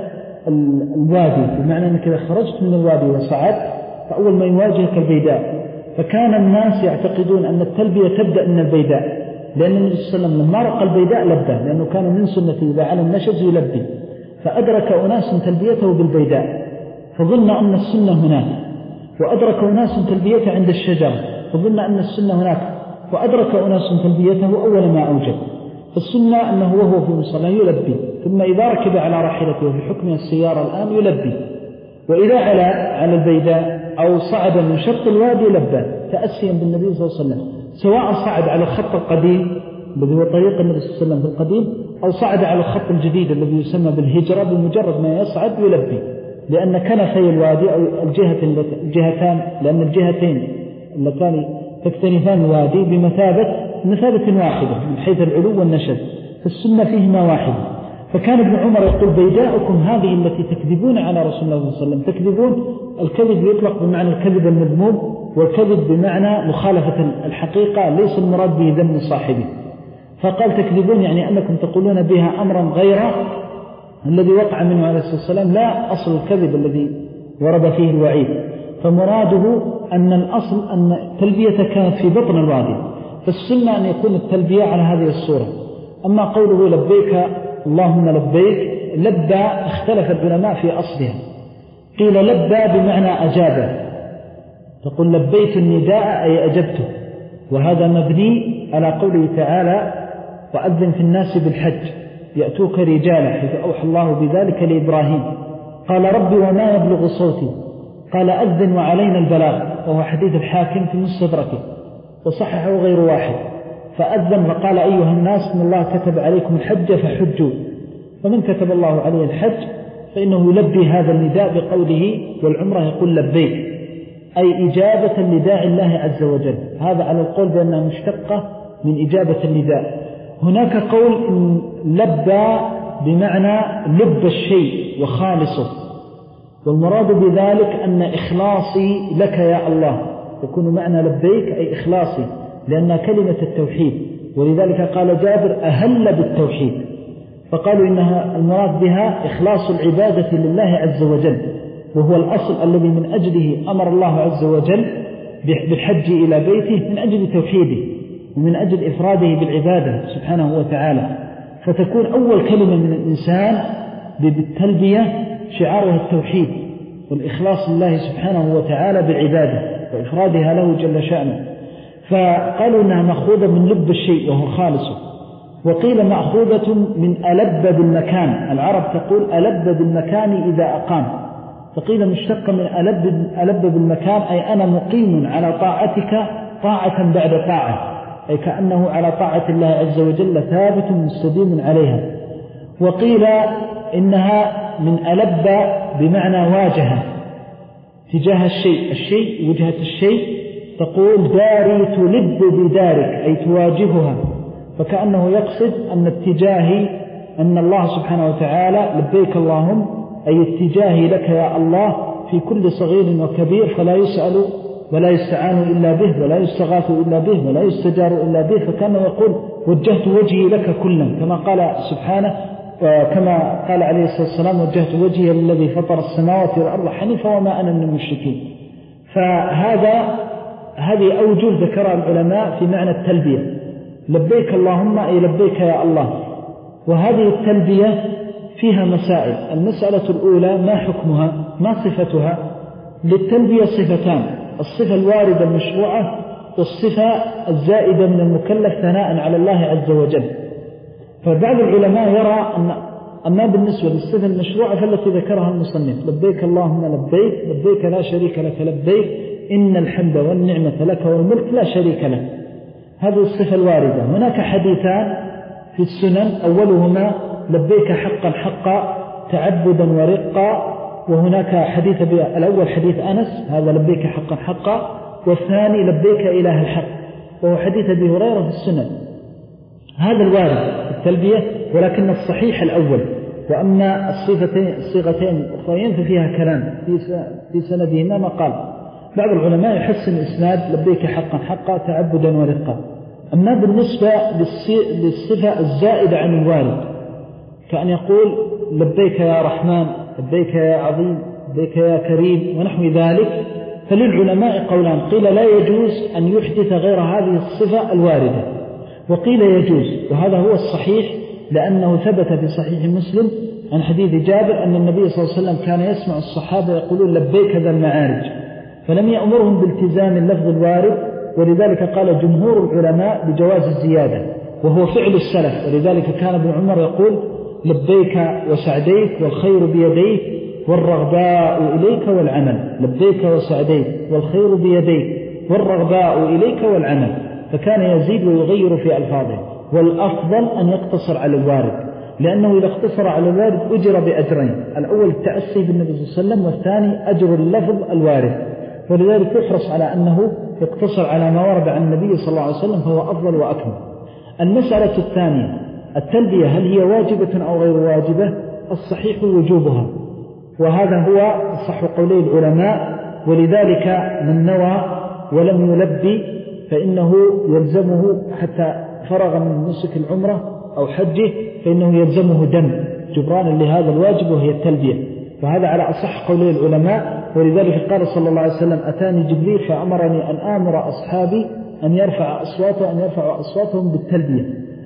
الوادي، بمعنى أنك إذا خرجت من الوادي وصعدت فأول ما يواجهك البيداء. فكان الناس يعتقدون أن التلبية تبدأ من البيداء، لأن النبي صلى الله عليه وسلم لما رقى البيداء لبى، لأنه كان من سنته إذا على النشز يلبي، فأدرك أناس تلبيته بالبيداء فظن أن السنة هناك، وأدرك أناس تلبيته عند الشجرة فظن أن السنة هناك، وأدرك أناس تلبيته أول ما أوجد. فالسنة أنه وهو في مصلى يلبي، ثم إذا ركب على راحلته في حكم السيارة الآن يلبي، وإذا على على البيداء أو صعد من شط الوادي لبى تأسيا بالنبي صلى الله عليه وسلم، سواء صعد على الخط القديم الذي هو طريق النبي صلى الله عليه وسلم في القديم، أو صعد على الخط الجديد الذي يسمى بالهجرة، بمجرد ما يصعد يلبي، لأن كنفي الوادي أو الجهة الجهتان، لأن الجهتين اللتان تكتنفان الوادي بمثابة مثابة واحدة من حيث العلو والنشد، فالسنة فيهما واحدة. فكان ابن عمر يقول بيداؤكم هذه التي تكذبون على رسول الله صلى الله عليه وسلم. تكذبون، الكذب يطلق بمعنى الكذب المذموم، والكذب بمعنى مخالفة الحقيقة ليس المراد به ذم صاحبه. فقال تكذبون يعني أنكم تقولون بها أمرا غير الذي وقع منه عليه الصلاة والسلام، لا أصل الكذب الذي ورد فيه الوعيد. فمراده أن الأصل أن التلبية كانت في بطن الوادي، فالسنة أن يكون التلبية على هذه الصورة. أما قوله لبيك اللهم لبيك، لبى اختلف العلماء في أصلها، قيل لبى بمعنى أجابه، تقول لبيت النداء أي أجبته، وهذا مبني على قوله تعالى وأذن في الناس بالحج يأتوك رجالا، حيث أوحى الله بذلك لإبراهيم. قال ربي وما يبلغ صوتي، قال أذن وعلينا البلاغ، وهو حديث الحاكم في مستدركه وصححه غير واحد. فأذن وقال أيها الناس إن الله كتب عليكم الحج فحجوا، فمن كتب الله عليه الحج فإنه يلبي هذا النداء بقوله والعمرة يقول لبيك، أي إجابة لداعي الله عز وجل. هذا على القول بأنها مشتقة من إجابة النداء. هناك قول إن لبى بمعنى لب الشيء وخالصه، والمراد بذلك أن إخلاصي لك يا الله، يكون معنى لبيك أي إخلاصي، لأنها كلمة التوحيد، ولذلك قال جابر أهل بالتوحيد، فقالوا إنها المراد بها إخلاص العبادة لله عز وجل، وهو الأصل الذي من أجله أمر الله عز وجل بالحج إلى بيته، من أجل توحيده ومن أجل إفراده بالعبادة سبحانه وتعالى. فتكون أول كلمة من الإنسان بالتلبية شعارها التوحيد والإخلاص لله سبحانه وتعالى بالعبادة وإفرادها له جل شأنه. فقالوا إنها مأخوذة من لب الشيء وهو خالصه، وقيل مأخوذة من ألب بالمكان، العرب تقول ألب بالمكان إذا أقام، فقيل مشتق من ألب, ألب بالمكان أي أنا مقيم على طاعتك طاعة بعد طاعة، أي كأنه على طاعة الله عز وجل ثابت مستديم عليها. وقيل إنها من ألب بمعنى واجهة تجاه الشيء، الشيء وجهة الشيء، تقول داري تلب بدارك أي تواجهها، فكأنه يقصد أن اتجاهي أن الله سبحانه وتعالى لبيك اللهم أي اتجاهي لك يا الله في كل صغير وكبير، فلا يسأل ولا يستعان إلا به ولا يستغاث إلا به ولا يستجار إلا به، فكأنه يقول وجهت وجهي لك كلا، كما قال سبحانه وكما قال عليه الصلاة والسلام وجهت وجهي الذي فطر السماوات والأرض حنيفا وما أنا من المشركين. فهذا هذه أوجه ذكرها العلماء في معنى التلبية، لبيك اللهم أي لبيك يا الله. وهذه التلبية فيها مسائل. المسألة الأولى ما حكمها، ما صفتها؟ للتلبية صفتان: الصفة الواردة المشروعة والصفة الزائدة من المكلف ثناء على الله عز وجل. فبعض العلماء يرى أن أما بالنسبة للصفة المشروعة فالتي ذكرها المصنف: لبيك اللهم لبيك لبيك لا شريك لك لبيك إن الحمد والنعمة لك والملك لا شريك لك. هذه الصفة الواردة. هناك حديثان في السنن: أولهما لبيك حقا حقا تعبدا ورقا، وهناك حديث الأول حديث أنس هذا لبيك حقا حقا، والثاني لبيك إله الحق وهو حديث أبي هريرة في السنن. هذا الوارد التلبية، ولكن الصحيح الأول. وأما الصيغتين الصيغتين الأخرين ففيها كلام في سندهما مقال. بعض العلماء يحسن الإسناد لبيك حقا حقا تعبدا ورقا. أما بالنسبة للصفة الزائدة عن الوارد كأن يقول لبيك يا رحمن لبيك يا عظيم لبيك يا كريم ونحو ذلك، فللعلماء قولان: قيل لا يجوز أن يحدث غير هذه الصفة الواردة، وقيل يجوز، وهذا هو الصحيح لأنه ثبت في صحيح مسلم عن حديث جابر أن النبي صلى الله عليه وسلم كان يسمع الصحابة يقولون لبيك ذا المعارج، فلم يأمرهم بالتزام اللفظ الوارد، ولذلك قال جمهور العلماء بجواز الزيادة، وهو فعل السلف. ولذلك كان ابن عمر يقول لبيك وسعديك والخير بيديك والرغباء إليك والعمل، لبيك وسعديك والخير بيديك والرغباء إليك والعمل، فكان يزيد ويغير في ألفاظه. والأفضل أن يقتصر على الوارد، لأنه إذا اقتصر على الوارد أجر بأجرين: الأول التأسي بالنبي صلى الله عليه وسلم، والثاني أجر اللفظ الوارد. ولذلك يحرص على أنه يقتصر على ما ورد عن النبي صلى الله عليه وسلم، فهو أفضل وأكمل. المسألة الثانية: التلبية هل هي واجبة أو غير واجبة؟ الصحيح وجوبها، وهذا هو صح قولي العلماء. ولذلك من نوى ولم يلبي فإنه يلزمه حتى فرغ من نسك العمرة أو حجه فإنه يلزمه دم جبرانا لهذا الواجب وهي التلبية، فهذا على أصح قولي العلماء. ولذلك قال صلى الله عليه وسلم: أتاني جبريل فأمرني أن آمر أصحابي أن يرفع أصواتهم أن يرفعوا أصواتهم بالتلبية.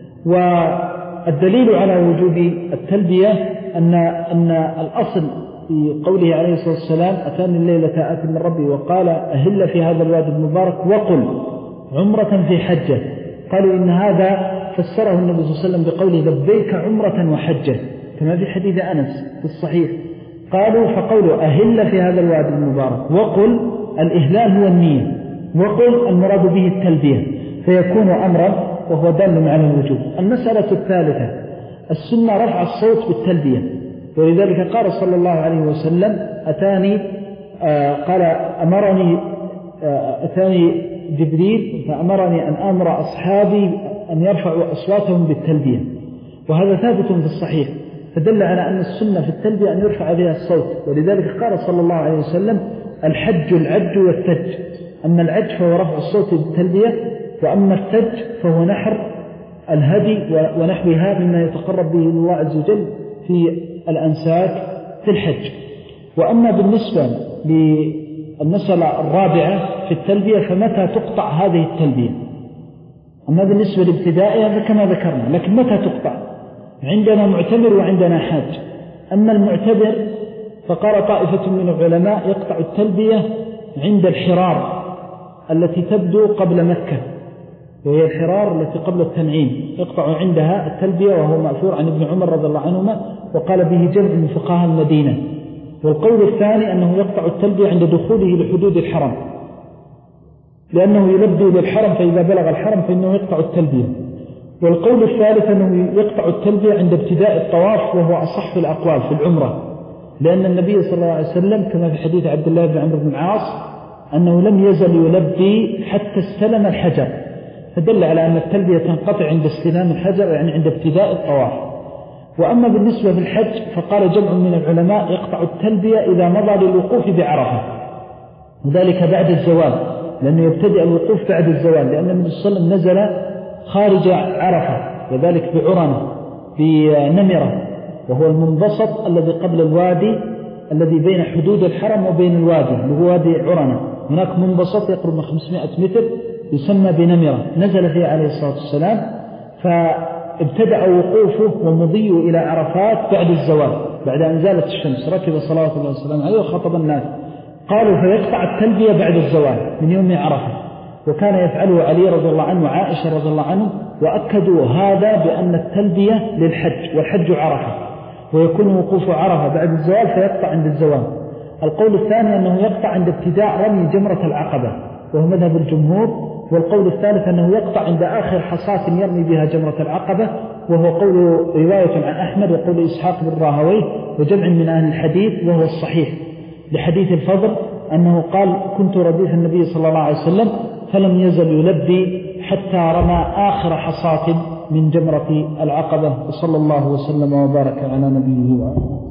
والدليل على وجوب التلبية أن أن الأصل في قوله عليه الصلاة والسلام: أتاني الليلة آت من ربي وقال أهل في هذا الوادي المبارك وقل عمرة في حجة. قالوا إن هذا فسره النبي صلى الله عليه وسلم بقوله لبيك عمرة وحجة كما في حديث أنس في الصحيح. قالوا فقوله أهل في هذا الوادي المبارك وقل الإهلال هو النية، وقل المراد به التلبية، فيكون أمرا وهو دال على الوجوب. المسألة الثالثة: السنة رفع الصوت بالتلبية، ولذلك قال صلى الله عليه وسلم: أتاني آه قال أمرني آه أتاني جبريل فأمرني أن أمر أصحابي أن يرفعوا أصواتهم بالتلبية، وهذا ثابت في الصحيح، فدل على أن السنة في التلبية أن يرفع بها الصوت. ولذلك قال صلى الله عليه وسلم: الحج العج والتج. أما العج فهو رفع الصوت بالتلبية، وأما التج فهو نحر الهدي ونحوها مما يتقرب به الله عز وجل في الأنساك في الحج. وأما بالنسبة للمسألة الرابعة في التلبية فمتى تقطع هذه التلبية؟ أما بالنسبة لابتدائها فكما ذكرنا، لكن متى تقطع؟ عندنا معتمر وعندنا حاج. أما المعتمر فقال طائفة من العلماء يقطع التلبية عند الحرار التي تبدو قبل مكة، وهي الحرار التي قبل التنعيم، يقطع عندها التلبية، وهو مأثور عن ابن عمر رضي الله عنهما، وقال به جمع من فقهاء المدينة. والقول الثاني أنه يقطع التلبية عند دخوله لحدود الحرم، لأنه يلبي للحرم، فإذا بلغ الحرم فإنه يقطع التلبية. والقول الثالث أنه يقطع التلبية عند ابتداء الطواف، وهو أصح الأقوال في العمرة، لأن النبي صلى الله عليه وسلم كما في حديث عبد الله بن عمرو بن العاص أنه لم يزل يلبي حتى استلم الحجر، فدل على أن التلبية تنقطع عند استلام الحجر، يعني عند ابتداء الطواف. وأما بالنسبة للحج فقال جمع من العلماء يقطع التلبية إذا مضى للوقوف بعرفة، وذلك بعد الزوال، لأنه يبتدئ الوقوف بعد الزوال، لأن النبي صلى الله عليه وسلم نزل خارج عرفة، وذلك بعرنة في نمرة، وهو المنبسط الذي قبل الوادي الذي بين حدود الحرم وبين الوادي اللي هو وادي عرنة. هناك منبسط يقرب من خمسمائة متر يسمى بنمرة نزل فيه عليه الصلاة والسلام، فابتدأ وقوفه ومضيه إلى عرفات بعد الزوال بعد أن زالت الشمس، ركب صلوات الله وسلامه عليه وخطب الناس. قالوا فيقطع التلبية بعد الزوال من يوم عرفة، وكان يفعله علي رضي الله عنه وعائشة رضي الله عنه، وأكدوا هذا بأن التلبية للحج والحج عرفة، ويكون وقوف عرفة بعد الزوال فيقطع عند الزوال. القول الثاني أنه يقطع عند ابتداء رمي جمرة العقبة وهو مذهب الجمهور، والقول الثالث أنه يقطع عند آخر حصاة يرمي بها جمرة العقبة وهو قول رواية عن أحمد وقول إسحاق بن راهويه وجمع من أهل الحديث وهو الصحيح لحديث الفضل أنه قال كنت رديف النبي صلى الله عليه وسلم فلم يزل يلبي حتى رمى آخر حصاة من جمرة العقبة. وصلى الله وسلم وبارك على نبيه وعلى